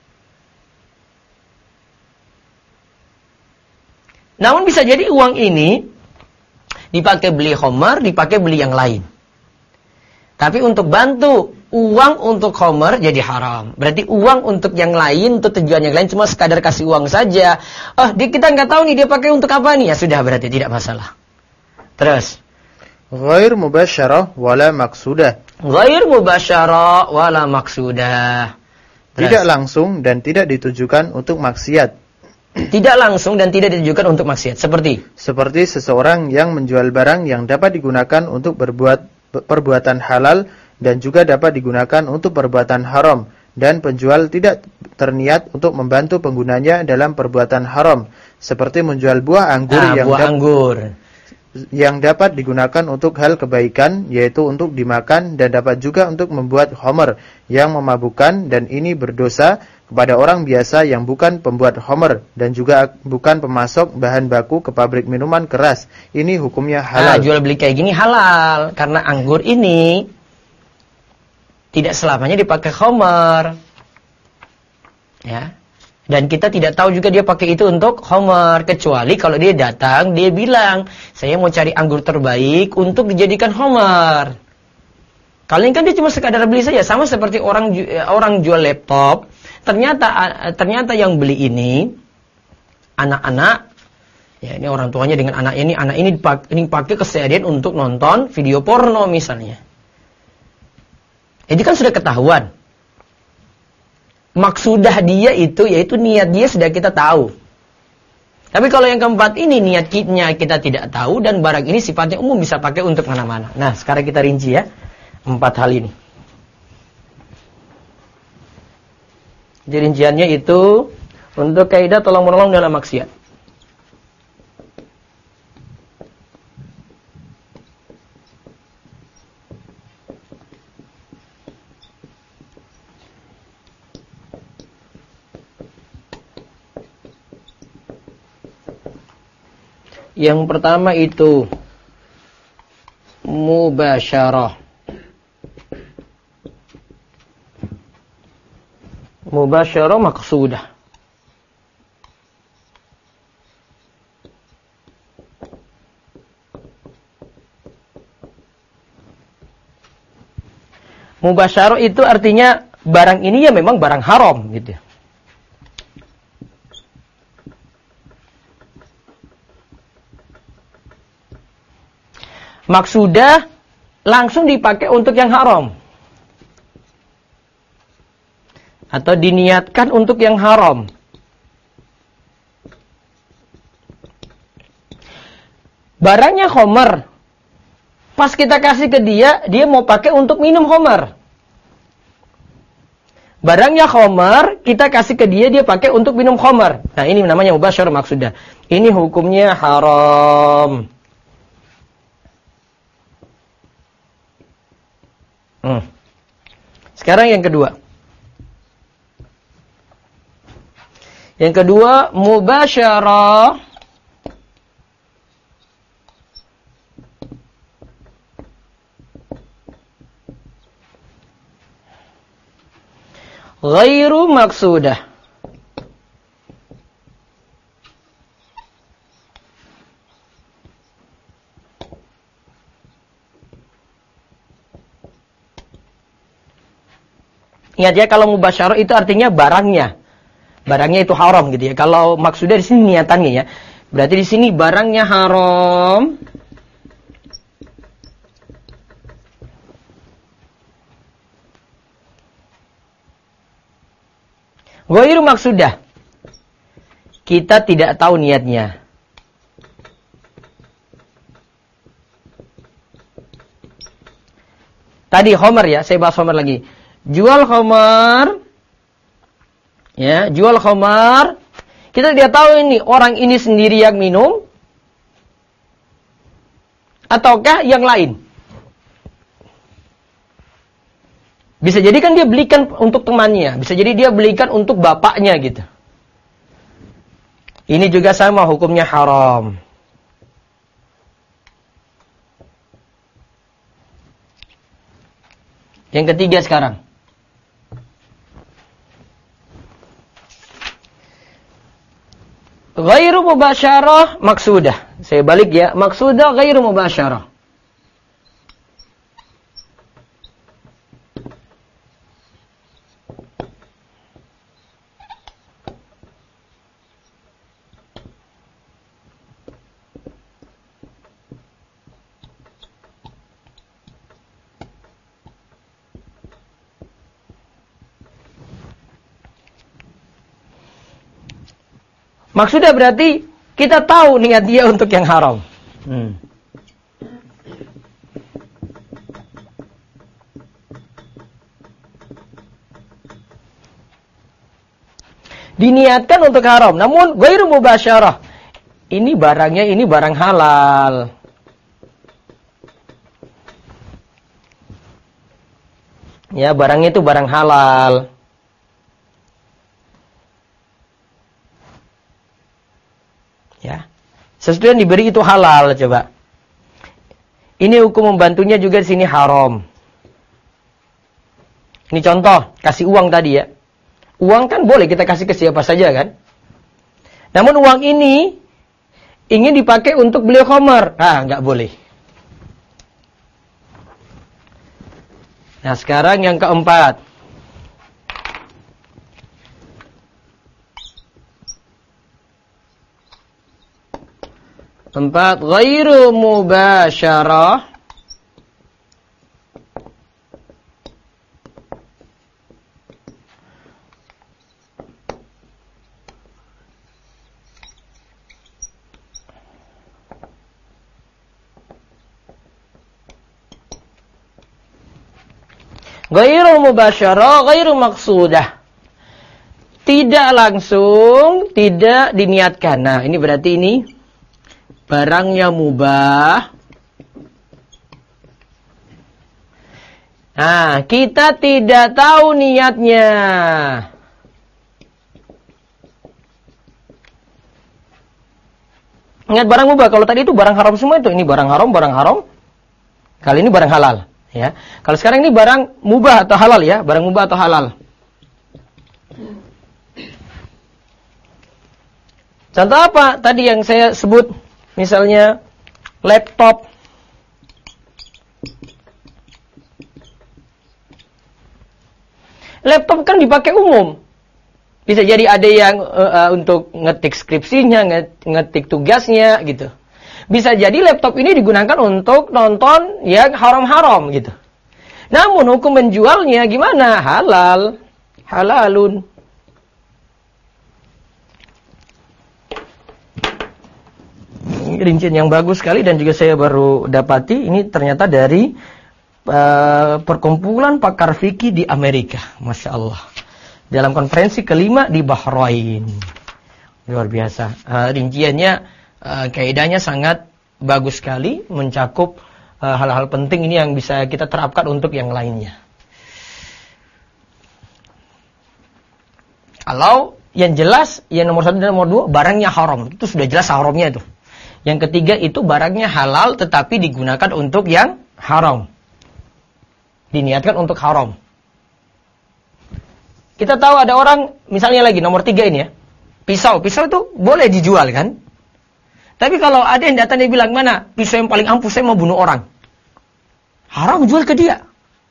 Namun bisa jadi uang ini dipakai beli khamar, dipakai beli yang lain. Tapi untuk bantu uang untuk khamar jadi haram. Berarti uang untuk yang lain, untuk tujuan yang lain cuma sekadar kasih uang saja. Kita nggak tahu nih dia pakai untuk apa nih. Ya sudah, berarti tidak masalah. Terus ghair mubasyarah wala maksudah. Ghair mubasyarah wala maksudah. Tidak langsung dan tidak ditujukan untuk maksiat. Tidak langsung dan tidak ditujukan untuk maksiat. Seperti seseorang yang menjual barang yang dapat digunakan untuk perbuatan halal dan juga dapat digunakan untuk perbuatan haram, dan penjual tidak terniat untuk membantu penggunanya dalam perbuatan haram, seperti menjual buah anggur yang dapat digunakan untuk hal kebaikan, yaitu untuk dimakan, dan dapat juga untuk membuat khamar yang memabukkan, dan ini berdosa kepada orang biasa yang bukan pembuat khamar dan juga bukan pemasok bahan baku ke pabrik minuman keras. Ini hukumnya halal. Nah, jual beli kayak gini halal karena anggur ini tidak selamanya dipakai khamar. Ya. Dan kita tidak tahu juga dia pakai itu untuk khamar, kecuali kalau dia datang, dia bilang, "Saya mau cari anggur terbaik untuk dijadikan khamar." Kali ini kan dia cuma sekadar beli saja, sama seperti orang jual laptop. Ternyata yang beli ini anak-anak, ya ini orang tuanya dengan anak ini pakai keseharian untuk nonton video porno misalnya. Jadi kan sudah ketahuan. Maksudah dia itu, yaitu niat dia sudah kita tahu. Tapi kalau yang keempat ini niatnya kita tidak tahu dan barang ini sifatnya umum bisa pakai untuk mana-mana. Nah, sekarang kita rinci ya 4 hal ini. Jadi rinciannya itu untuk kaidah tolong menolong dalam maksiat. Yang pertama itu mubasyarah. Mubasyarah maqsudah. Mubasyarah itu artinya barang ini ya memang barang haram gitu. Maksudah langsung dipakai untuk yang haram. Atau diniatkan untuk yang haram. Barangnya khamar. Pas kita kasih ke dia, dia mau pakai untuk minum khamar. Barangnya khamar, kita kasih ke dia, dia pakai untuk minum khamar. Nah, ini namanya mubasyarah maksudah. Ini hukumnya haram. Sekarang yang kedua. Yang kedua, mubasyarah ghairu maksudah. Ingat ya, kalau mubasyarah itu artinya barangnya. Barangnya itu haram gitu ya. Kalau maksudnya di sini niatannya ya. Berarti di sini barangnya haram. Ghairu maksudah. Kita tidak tahu niatnya. Tadi khamar ya, saya bahas khamar lagi. Jual khamar, ya, jual khamar. Kita tidak tahu ini orang ini sendiri yang minum, ataukah yang lain. Bisa jadi kan dia belikan untuk temannya, bisa jadi dia belikan untuk bapaknya gitu. Ini juga sama hukumnya haram. Yang ketiga sekarang. Ghairu mubasyarah maksudah. Saya balik ya. Maksudah ghairu mubasyarah. Maksudnya berarti kita tahu niat dia untuk yang haram. Diniatkan untuk haram, namun ghairu mubasyarah. Ini barangnya, ini barang halal. Ya, barangnya itu barang halal. Ya. Sesuatu yang diberi itu halal, coba. Ini hukum membantunya juga di sini haram. Ini contoh, kasih uang tadi ya. Uang kan boleh kita kasih ke siapa saja kan? Namun uang ini ingin dipakai untuk beli khamar. Nggak boleh. Nah, sekarang yang keempat. Empat, ghairu mubasyarah ghairu mubasyarah ghairu maqsudah. Tidak langsung, tidak diniatkan. Nah, ini berarti ini barangnya mubah. Nah, kita tidak tahu niatnya. Ingat barang mubah. Kalau tadi itu barang haram semua itu. Ini barang haram. Kali ini barang halal. Ya. Kalau sekarang ini barang mubah atau halal ya. Barang mubah atau halal. Contoh apa? Tadi yang saya sebut. Misalnya laptop. Laptop kan dipakai umum. Bisa jadi ada yang untuk ngetik skripsinya, ngetik tugasnya gitu. Bisa jadi laptop ini digunakan untuk nonton yang haram-haram gitu. Namun hukum menjualnya gimana? Halal. Halalun. Ini rincian yang bagus sekali dan juga saya baru dapati ini ternyata dari perkumpulan pakar fikih di Amerika. Masya Allah. Dalam konferensi kelima di Bahrain. Luar biasa. Rinciannya, kaidahnya sangat bagus sekali. Mencakup hal-hal penting ini yang bisa kita terapkan untuk yang lainnya. Kalau yang jelas, yang nomor 1 dan nomor 2, barangnya haram. Itu sudah jelas haramnya itu. Yang ketiga itu barangnya halal tetapi digunakan untuk yang haram. Diniatkan untuk haram. Kita tahu ada orang, misalnya lagi nomor 3 ini ya. Pisau itu boleh dijual kan? Tapi kalau ada yang datang dia bilang, mana pisau yang paling ampuh, saya mau bunuh orang. Haram jual ke dia.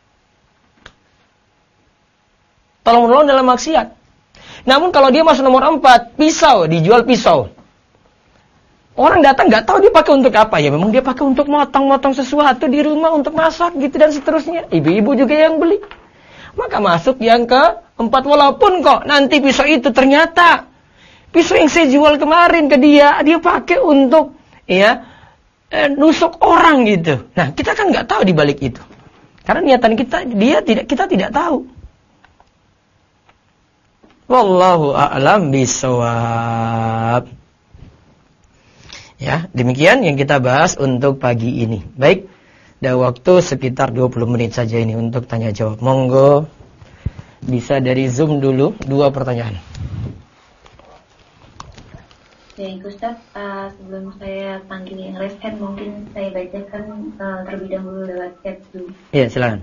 Tolong menolong dalam maksiat. Namun kalau dia masuk nomor 4, pisau, dijual pisau. Orang datang nggak tahu dia pakai untuk apa. Ya memang dia pakai untuk motong-motong sesuatu di rumah untuk masak gitu dan seterusnya. Ibu-ibu juga yang beli. Maka masuk yang ke-4, walaupun kok nanti pisau itu ternyata pisau yang saya jual kemarin ke dia pakai untuk nusuk orang gitu. Nah, kita kan nggak tahu di balik itu. Karena niatan kita tidak tahu. Wallahu a'lam bishawab. Ya, demikian yang kita bahas untuk pagi ini. Baik. Ada waktu sekitar 20 menit saja ini untuk tanya jawab. Monggo bisa dari Zoom dulu 2 pertanyaan. Baik Ustaz, sebelum saya panggil yang raise hand mungkin saya bacakan terlebih dahulu lewat chat dulu. Iya, silakan.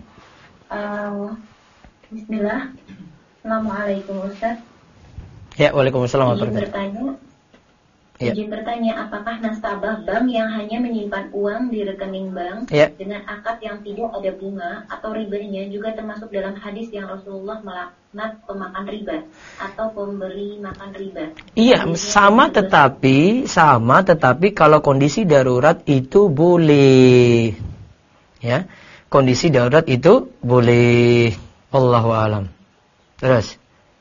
Bismillah. Assalamualaikum Ustaz. Ya, waalaikumsalam warahmatullahi wabarakatuh. Izin bertanya, apakah nasabah bank yang hanya menyimpan uang di rekening bank dengan akad yang tidak ada bunga atau ribanya juga termasuk dalam hadis yang Rasulullah melaknat pemakan riba atau pemberi makan riba? Iya, sama tetapi kalau kondisi darurat itu boleh. Ya. Kondisi darurat itu boleh. Wallahu a'lam. Terus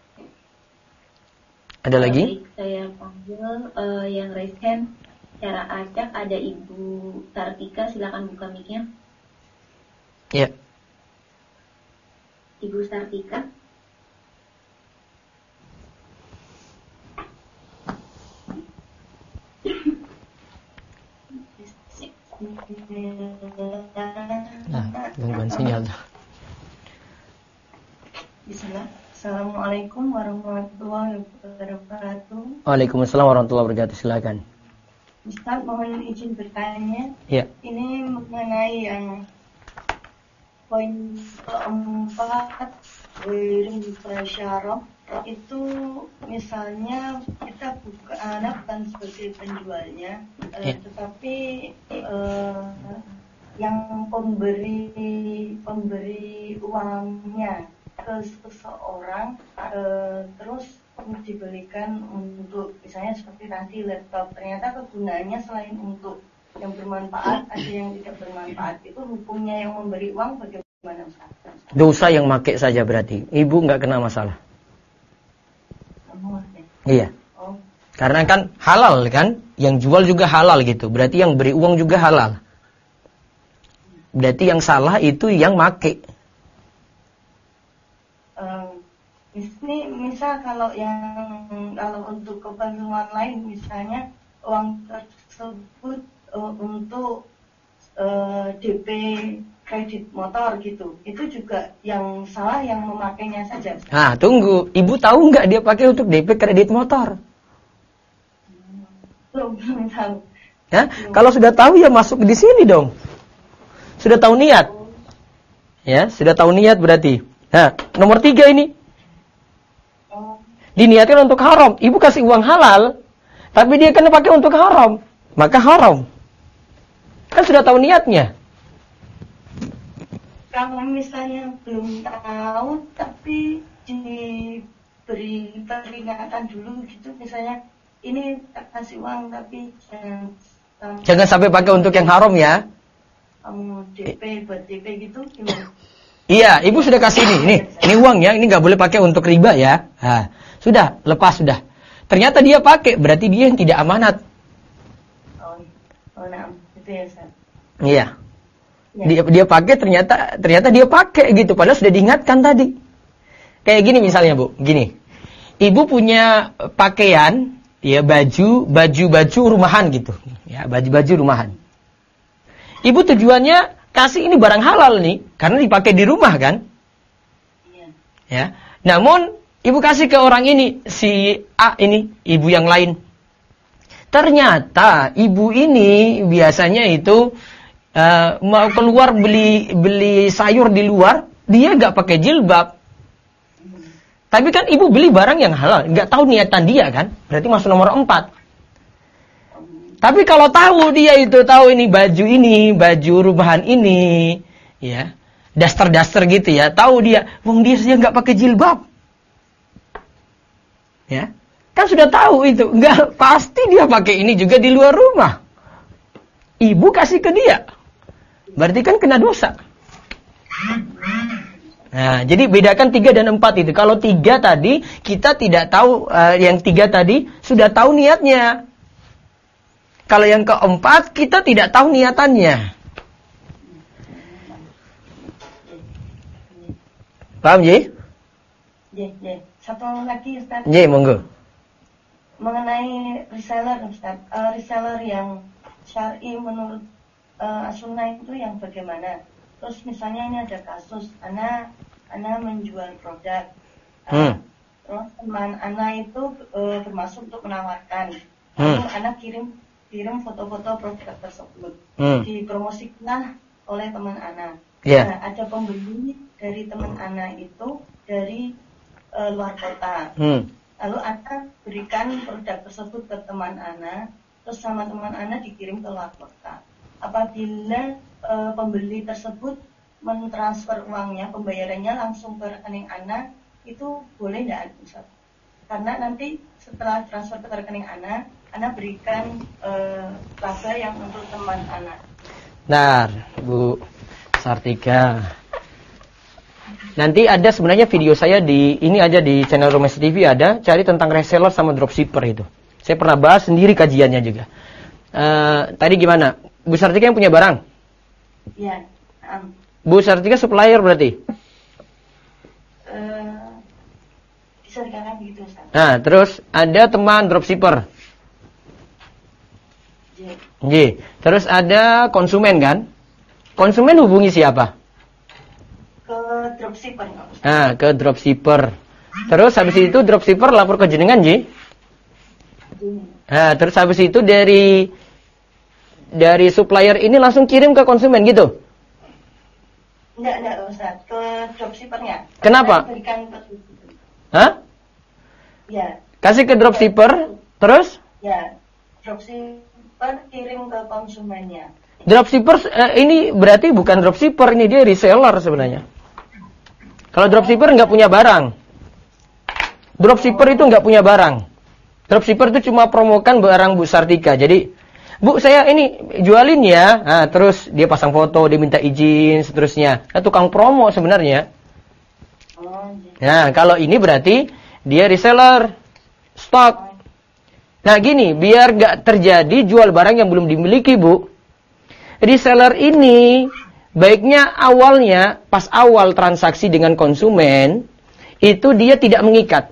ada lagi? Baik, saya panggil yang raise hand secara acak ada Ibu Sartika, silakan buka mic-nya. Ya. Ibu Sartika. Nah, gangguan sinyal. Bismillah. Assalamualaikum warahmatullahi wabarakatuh. Waalaikumsalam warahmatullahi wabarakatuh. Silakan. Ustaz, mohon izin bertanya. Ya. Ini mengenai yang poin keempat, wiring prasyarah. Itu misalnya kita bukan sebagai penjualnya, tetapi yang pemberi uangnya ke seseorang, terus dibelikan untuk misalnya seperti tadi laptop, ternyata kegunaannya selain untuk yang bermanfaat ada yang tidak bermanfaat. Itu hukumnya yang memberi uang bagaimana Ustaz? Dosa yang make saja berarti. Ibu nggak kena masalah. Iya. Karena kan halal kan, yang jual juga halal gitu. Berarti yang beri uang juga halal. Berarti yang salah itu yang make. Ini misal kalau untuk keperluan lain, misalnya uang tersebut untuk DP kredit motor gitu, itu juga yang salah yang memakainya saja. Nah, tunggu, ibu tahu nggak dia pakai untuk DP kredit motor? Belum tahu. Ya, kalau sudah tahu ya masuk di sini dong. Sudah tahu niat. Ya, sudah tahu niat berarti. Nah, nomor 3 ini. Diniatkan untuk haram. Ibu kasih uang halal, tapi dia kena pakai untuk haram. Maka haram. Kan sudah tahu niatnya. Kalau misalnya belum tahu tapi diberi peringatan dulu gitu, misalnya ini kasih uang tapi jangan sampai pakai untuk yang haram ya. Kamu DP buat DP gitu gimana? Iya, ibu sudah kasih ini uang ya, ini nggak boleh pakai untuk riba ya. Nah, sudah lepas sudah. Ternyata dia pakai, berarti dia yang tidak amanat. Nah, itu ya Ustaz. Iya. Dia pakai ternyata dia pakai gitu, padahal sudah diingatkan tadi. Kayak gini misalnya Bu, gini. Ibu punya pakaian, ya baju rumahan gitu. Ya, baju rumahan. Ibu tujuannya kasih ini barang halal nih, karena dipakai di rumah kan? Iya. Ya. Namun ibu kasih ke orang ini, si A ini, ibu yang lain. Ternyata ibu ini biasanya itu mau keluar beli sayur di luar, dia nggak pakai jilbab. Tapi kan ibu beli barang yang halal, nggak tahu niatan dia kan? Berarti masuk nomor 4. Tapi kalau tahu dia itu tahu ini, baju rubahan ini, ya, daster gitu ya, tahu dia, wong dia saja nggak pakai jilbab, ya, kan sudah tahu itu, nggak pasti dia pakai ini juga di luar rumah. Ibu kasih ke dia, berarti kan kena dosa. Nah, jadi bedakan 3 dan 4 itu. Kalau 3 tadi kita tidak tahu, yang 3 tadi sudah tahu niatnya. Kalau yang keempat, kita tidak tahu niatannya. Paham, Ji? Ji. Satu lagi, Ustaz. Ji, monggo. Mengenai reseller, Ustaz. Reseller yang syar'i menurut sunnah itu yang bagaimana? Terus misalnya ini ada kasus, Ana menjual produk. Terus teman Ana itu bermaksud untuk menawarkan. Lalu Ana kirim foto-foto produk tersebut, dipromosikan oleh teman Ana. Yeah. Nah, ada pembeli dari teman Ana itu dari luar kota. Lalu Ana berikan produk tersebut ke teman Ana, terus sama teman Ana dikirim ke luar kota. Apabila pembeli tersebut mentransfer uangnya, pembayarannya langsung ke rekening Ana, itu boleh tidak, Ustaz? Karena nanti setelah transfer ke rekening Ana berikan laba yang untuk teman Ana. Nah, Bu Sartika. Nanti ada sebenarnya video saya di channel Romes TV ada, cari tentang reseller sama dropshipper itu. Saya pernah bahas sendiri kajiannya juga. Tadi gimana? Bu Sartika yang punya barang? Iya. Bu Sartika supplier berarti? Bisa dikatakan begitu, Ustaz. Nah, terus ada teman dropshipper. J. Terus ada konsumen kan? Konsumen hubungi siapa? Ke dropshipper. Nah, ke dropshipper. Terus habis itu dropshipper lapor ke jenengan, J. Nah, terus habis itu dari supplier ini langsung kirim ke konsumen gitu? Enggak, Ustaz. Ke dropshippernya. Kenapa? Berikan ke dropshipper. Hah? Ya. Kasih ke dropshipper, terus? Ya, dropshipper kirim ke konsumennya. Dropshipper ini berarti bukan dropshipper, ini dia reseller sebenarnya. Kalau dropshipper nggak punya barang. Dropshipper itu nggak punya barang. Dropshipper itu cuma promokan barang Bu Sartika. Jadi, Bu saya ini jualin ya. Nah, terus dia pasang foto, dia minta izin, seterusnya. Nah, tukang promo sebenarnya. Nah, kalau ini berarti dia reseller, stok. Nah gini, biar nggak terjadi jual barang yang belum dimiliki, Bu. Reseller ini baiknya awalnya, pas awal transaksi dengan konsumen, itu dia tidak mengikat.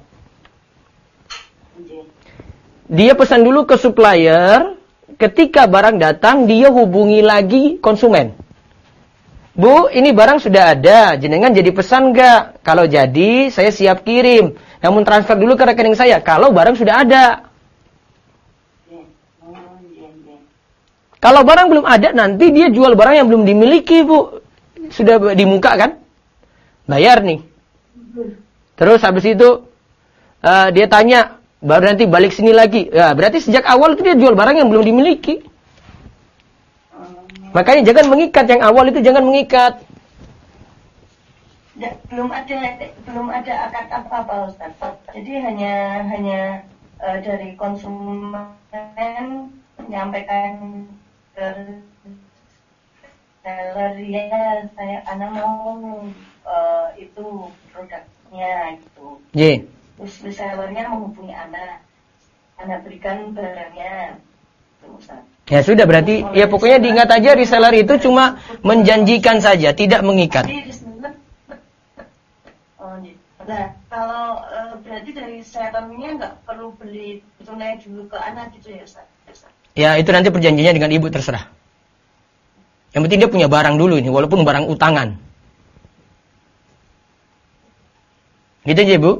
Dia pesan dulu ke supplier, ketika barang datang, dia hubungi lagi konsumen. Bu, ini barang sudah ada, jenengan jadi pesan nggak? Kalau jadi, saya siap kirim. Namun transfer dulu ke rekening saya, kalau barang sudah ada. Kalau barang belum ada, nanti dia jual barang yang belum dimiliki, Bu. Sudah di muka kan? Bayar nih. Terus habis itu dia tanya, baru nanti balik sini lagi. Ya, berarti sejak awal itu dia jual barang yang belum dimiliki. Makanya jangan mengikat, yang awal itu jangan mengikat. Belum ada akad apa-apa, Ustaz. Jadi hanya dari konsumen menyampaikan ke seller, ya saya mau itu produknya gitu. Ye. Terus resellernya menghubungi anak berikan barangnya, Ustaz. Ya sudah, berarti ya pokoknya diingat aja, reseller itu cuma menjanjikan saja, tidak mengikat. Nah, kalau berarti dari sellernya nggak perlu beli tunai dulu ke anak gitu ya, Ustaz? Ya itu nanti perjanjiannya dengan ibu, terserah. Yang penting dia punya barang dulu ini, walaupun barang utangan. Gitu aja, Bu.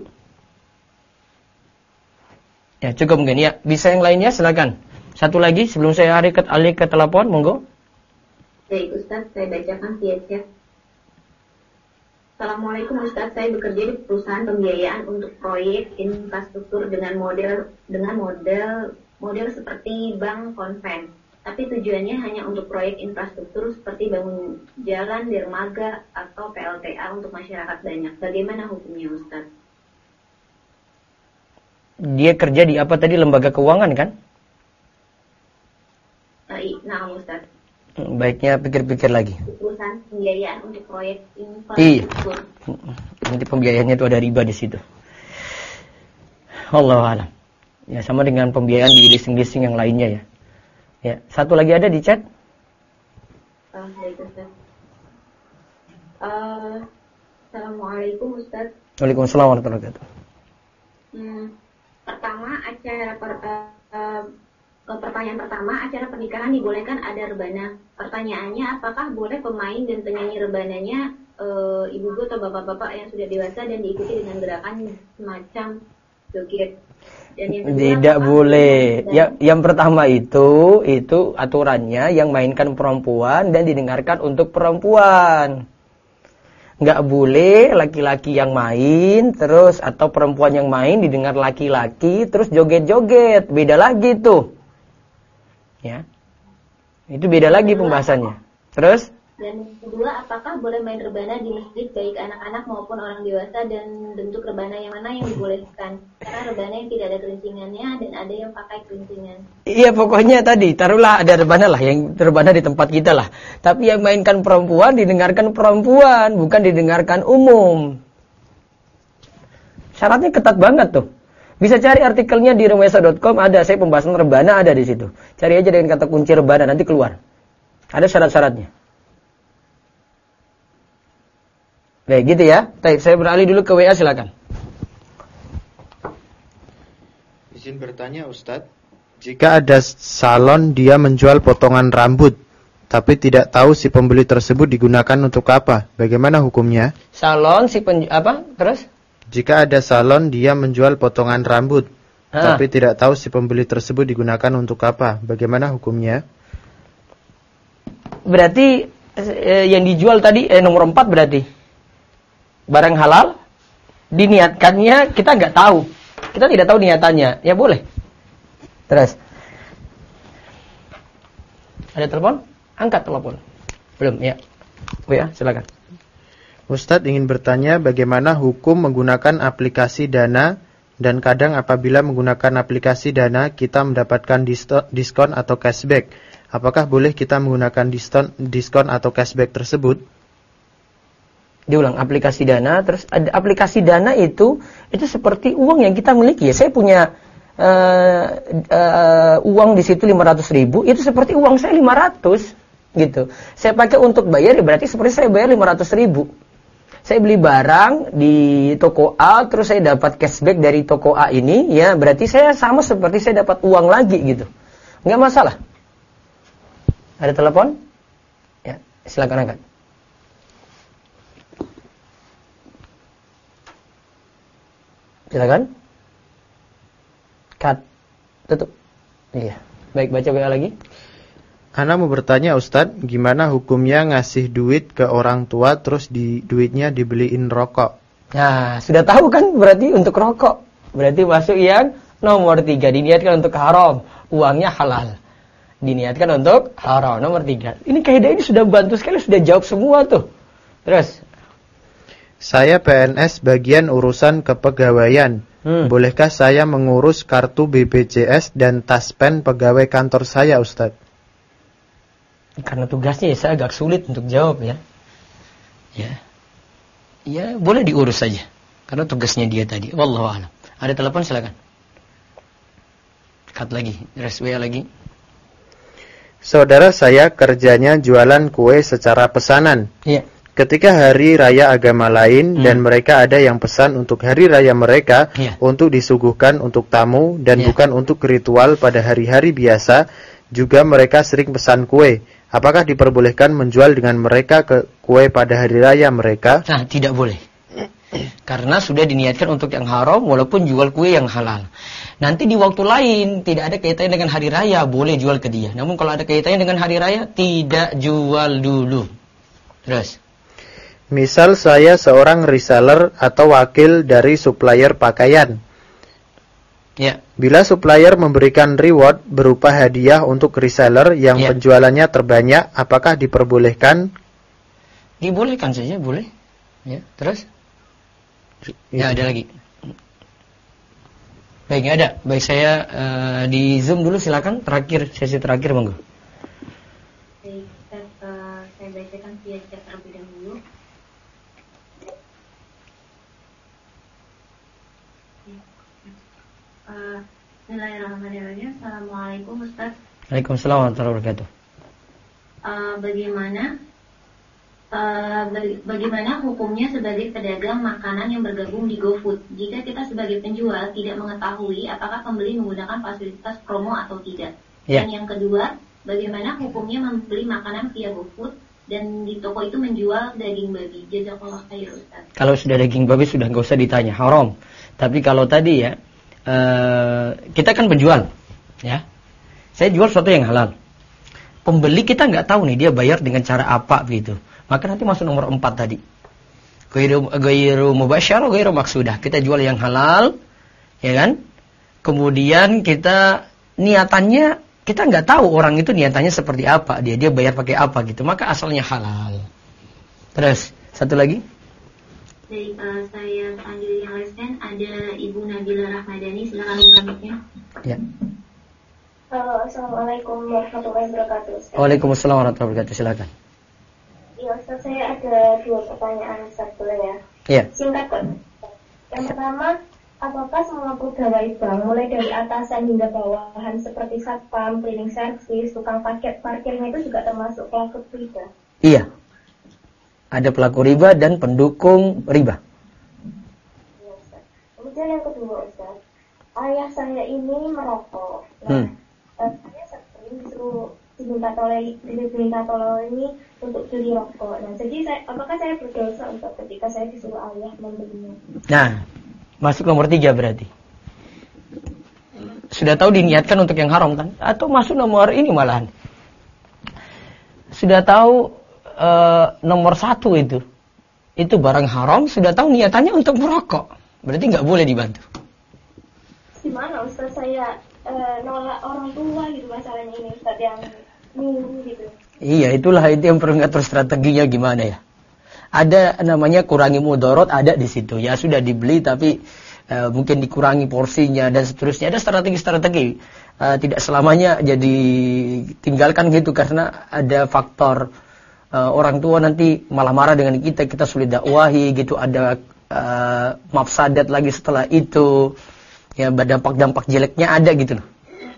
Ya cukup mungkin. Ya, bisa yang lainnya silakan. Satu lagi sebelum saya alih ke telepon, monggo. Baik Ustaz, saya bacakan via chat. Assalamualaikum Ustaz, saya bekerja di perusahaan pembiayaan untuk proyek infrastruktur dengan model seperti bank konven. Tapi tujuannya hanya untuk proyek infrastruktur seperti bangun jalan, dermaga, atau PLTA untuk masyarakat banyak. Bagaimana hukumnya Ustaz? Dia kerja di apa tadi, lembaga keuangan kan? Nah Ustaz. Baiknya pikir-pikir lagi. Perusahaan pembiayaan untuk proyek Iya. infrastruktur. Nanti pembiayaannya itu ada riba di situ. Allahu a'lam. Ya sama dengan pembiayaan di leasing-leasing yang lainnya ya. Ya, satu lagi ada di chat. Baik Ustaz. Assalamualaikum Ustaz. Waalaikumsalam warahmatullahi wabarakatuh. Pertanyaan pertama, acara pernikahan dibolehkan ada rebana. Pertanyaannya, apakah boleh pemain dan penyanyi rebananya ibu-ibu atau bapak-bapak yang sudah dewasa dan diikuti dengan gerakan semacam joget? Dan yang kedua, tidak boleh. Yang pertama itu aturannya yang mainkan perempuan dan didengarkan untuk perempuan. Nggak boleh laki-laki yang main terus atau perempuan yang main didengar laki-laki terus joget-joget. Beda lagi tuh. Ya. Itu beda lagi pembahasannya. Terus? Dan yang kedua, apakah boleh main rebana di masjid baik anak-anak maupun orang dewasa, dan bentuk rebana yang mana yang dibolehkan? Karena rebana yang tidak ada kelincingannya dan ada yang pakai kelincingan. Iya, pokoknya tadi taruhlah ada rebana lah, yang rebana di tempat kita lah. Tapi yang mainkan perempuan didengarkan perempuan, bukan didengarkan umum. Syaratnya ketat banget tuh. Bisa cari artikelnya di remesa.com, ada saya pembahasan rebana ada di situ. Cari aja dengan kata kunci rebana, nanti keluar. Ada syarat-syaratnya. Baik, gitu ya. Baik, saya beralih dulu ke WA, silakan. Izin bertanya Ustadz, jika ada salon dia menjual potongan rambut, tapi tidak tahu si pembeli tersebut digunakan untuk apa, bagaimana hukumnya? Salon terus? Jika ada salon dia menjual potongan rambut, tapi tidak tahu si pembeli tersebut digunakan untuk apa, bagaimana hukumnya? Berarti yang dijual tadi nomor 4 berarti barang halal, diniatkannya kita nggak tahu, kita tidak tahu niatannya, ya boleh. Terus ada telepon, angkat telepon. Belum ya? Ya, silakan. Ustadz ingin bertanya bagaimana hukum menggunakan aplikasi Dana, dan kadang apabila menggunakan aplikasi Dana kita mendapatkan diskon atau cashback. Apakah boleh kita menggunakan diskon atau cashback tersebut? Diulang, aplikasi Dana, terus ada aplikasi Dana itu seperti uang yang kita miliki ya. Saya punya uang di situ 500.000, itu seperti uang saya 500 gitu. Saya pakai untuk bayar ya berarti seperti saya bayar 500.000. Saya beli barang di toko A, terus saya dapat cashback dari toko A ini, ya berarti saya sama seperti saya dapat uang lagi gitu. Nggak masalah. Ada telepon? Ya, silakan angkat. Silakan. Cut. Tutup. Iya. Baik, baca WA lagi. Ana mau bertanya Ustadz, gimana hukumnya ngasih duit ke orang tua terus duitnya dibeliin rokok? Nah, sudah tahu kan berarti untuk rokok. Berarti masuk yang nomor 3, diniatkan untuk haram, uangnya halal. Diniatkan untuk haram, nomor 3. Ini kaidah ini sudah bantu sekali, sudah jawab semua tuh. Terus, saya PNS bagian urusan kepegawaian. Bolehkah saya mengurus kartu BPJS dan taspen pegawai kantor saya, Ustadz? Karena tugasnya saya agak sulit untuk jawab ya. Ya, boleh diurus saja. Karena tugasnya dia tadi. Wallahu a'lam. Ada telepon, silakan. Cut lagi, rest WA lagi. Saudara saya kerjanya jualan kue secara pesanan. Iya. Ketika hari raya agama lain dan mereka ada yang pesan untuk hari raya mereka untuk disuguhkan untuk tamu dan bukan untuk ritual pada hari-hari biasa, juga mereka sering pesan kue. Apakah diperbolehkan menjual dengan mereka ke kue pada hari raya mereka? Nah, tidak boleh. Karena sudah diniatkan untuk yang haram walaupun jual kue yang halal. Nanti di waktu lain tidak ada kaitannya dengan hari raya, boleh jual ke dia. Namun kalau ada kaitannya dengan hari raya, tidak jual dulu. Terus. Misal saya seorang reseller atau wakil dari supplier pakaian. Ya. Bila supplier memberikan reward berupa hadiah untuk reseller yang penjualannya terbanyak, apakah diperbolehkan? Dibolehkan saja, boleh. Ya, terus? Ya, ada lagi. Baik, nggak ada. Baik, saya di Zoom dulu, silakan. Terakhir, sesi terakhir, monggo. Baik, saya bacakan via chat terlebih dahulu. Bismillahirrahmanirrahim. Assalamualaikum Ustaz. Waalaikumsalam warahmatullahi wabarakatuh. Bagaimana hukumnya sebagai pedagang makanan yang bergabung di GoFood jika kita sebagai penjual tidak mengetahui apakah pembeli menggunakan fasilitas promo atau tidak? Dan yang kedua, bagaimana hukumnya membeli makanan via GoFood dan di toko itu menjual daging babi? Jazakallah khair Ustaz. Kalau sudah daging babi sudah nggak usah ditanya, haram. Tapi kalau tadi ya, kita kan penjual, ya. Saya jual sesuatu yang halal. Pembeli kita nggak tahu nih dia bayar dengan cara apa gitu. Maka nanti masuk nomor 4 tadi. Ghairu mubasyarah, ghairu maksudah. Kita jual yang halal, ya kan? Kemudian kita niatannya, kita nggak tahu orang itu niatannya seperti apa. Dia bayar pakai apa gitu. Maka asalnya halal. Terus, satu lagi. Baik, saya panggil yang lesen. Ada Ibu Nabila Rahmadani, silakan buka mic-nya. Ya. Halo, assalamualaikum warahmatullahi wabarakatuh. Waalaikumsalam warahmatullahi wabarakatuh. Silakan. Iya, Ustaz, saya ada 2 pertanyaan, Ustaz, boleh ya? Iya. Singkat kok. Yang pertama, apakah semua pegawai bank, mulai dari atasan hingga bawahan seperti satpam, cleaning service, tukang parkirnya itu juga termasuk pelaku riba? Iya. Ada pelaku riba dan pendukung riba. Iya, Ustaz. Kemudian yang kedua, Ustaz, ayah saya ini merokok. Nah, saya sering disuruh diminta tolong ini untuk beli rokok. Nah, jadi apakah saya berdosa untuk ketika saya disuruh ayah membelinya? Nah, masuk nomor 3 berarti. Sudah tahu diniatkan untuk yang haram kan? Atau masuk nomor ini malahan. Sudah tahu nomor 1 itu. Itu barang haram, sudah tahu niatannya untuk merokok. Berarti nggak boleh dibantu. Gimana Ustaz, saya nolak orang tua gitu masalahnya ini, Ustaz, yang nyuruh gitu. Iya, itulah itu yang perlu ngatur strateginya gimana ya. Ada namanya kurangi mudorot, ada di situ. Ya sudah dibeli tapi mungkin dikurangi porsinya dan seterusnya. Ada strategi-strategi. Tidak selamanya jadi tinggalkan gitu karena ada faktor orang tua nanti malah marah dengan kita sulit dakwahi gitu. Ada mafsadat lagi setelah itu. Ya, dampak-dampak jeleknya ada gitu loh.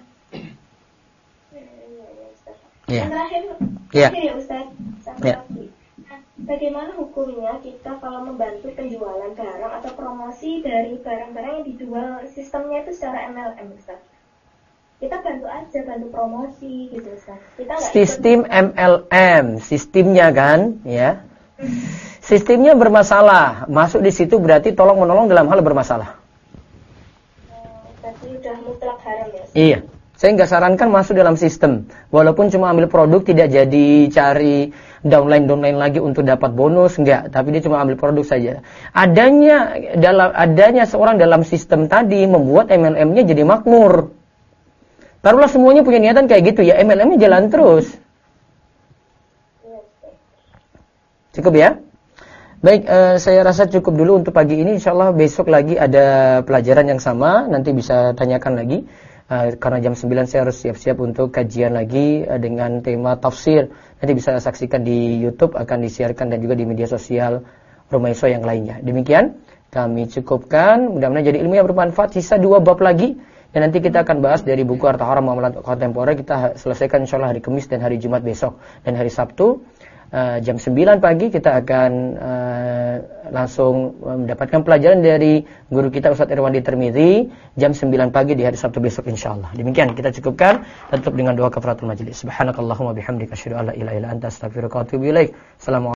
Yang terakhir, ya Ustaz, bagaimana hukumnya kita kalau membantu penjualan barang atau promosi dari barang-barang yang dijual sistemnya itu secara MLM, Ustaz? Kita bantu aja, bantu promosi gitu, Ustaz. Kita sistem MLM, sistemnya kan, ya. Sistemnya bermasalah. Masuk di situ berarti tolong menolong dalam hal bermasalah. Berarti udah mutlak haram ya, Ustaz? Iya. Saya nggak sarankan masuk dalam sistem. Walaupun cuma ambil produk, tidak jadi cari downline lagi untuk dapat bonus, enggak. Tapi dia cuma ambil produk saja. Adanya seorang dalam sistem tadi membuat MLM-nya jadi makmur. Taruhlah semuanya punya niatan kayak gitu ya, MLM-nya jalan terus. Cukup ya? Baik, saya rasa cukup dulu untuk pagi ini. InsyaAllah besok lagi ada pelajaran yang sama. Nanti bisa tanyakan lagi. Karena jam 9 saya harus siap-siap untuk kajian lagi dengan tema tafsir. Nanti bisa saksikan di YouTube, akan disiarkan dan juga di media sosial Rumah Iswa yang lainnya. Demikian kami cukupkan. Mudah-mudahan jadi ilmu yang bermanfaat. Sisa 2 bab lagi dan nanti kita akan bahas dari buku Harta Haram Muamalat Kontemporer. Kita selesaikan insyaAllah hari Kamis dan hari Jumat besok. Dan hari Sabtu jam 9 pagi kita akan langsung mendapatkan pelajaran dari guru kita Ustaz Irwandi Tirmidzi jam 9 pagi di hari Sabtu besok insyaallah. Demikian kita cukupkan, tutup dengan doa kafaratul majelis. Subhanakallahumma bihamdika asyhadu an la ilaha illa anta astaghfiruka wa atubu ilaik. Assalamualaikum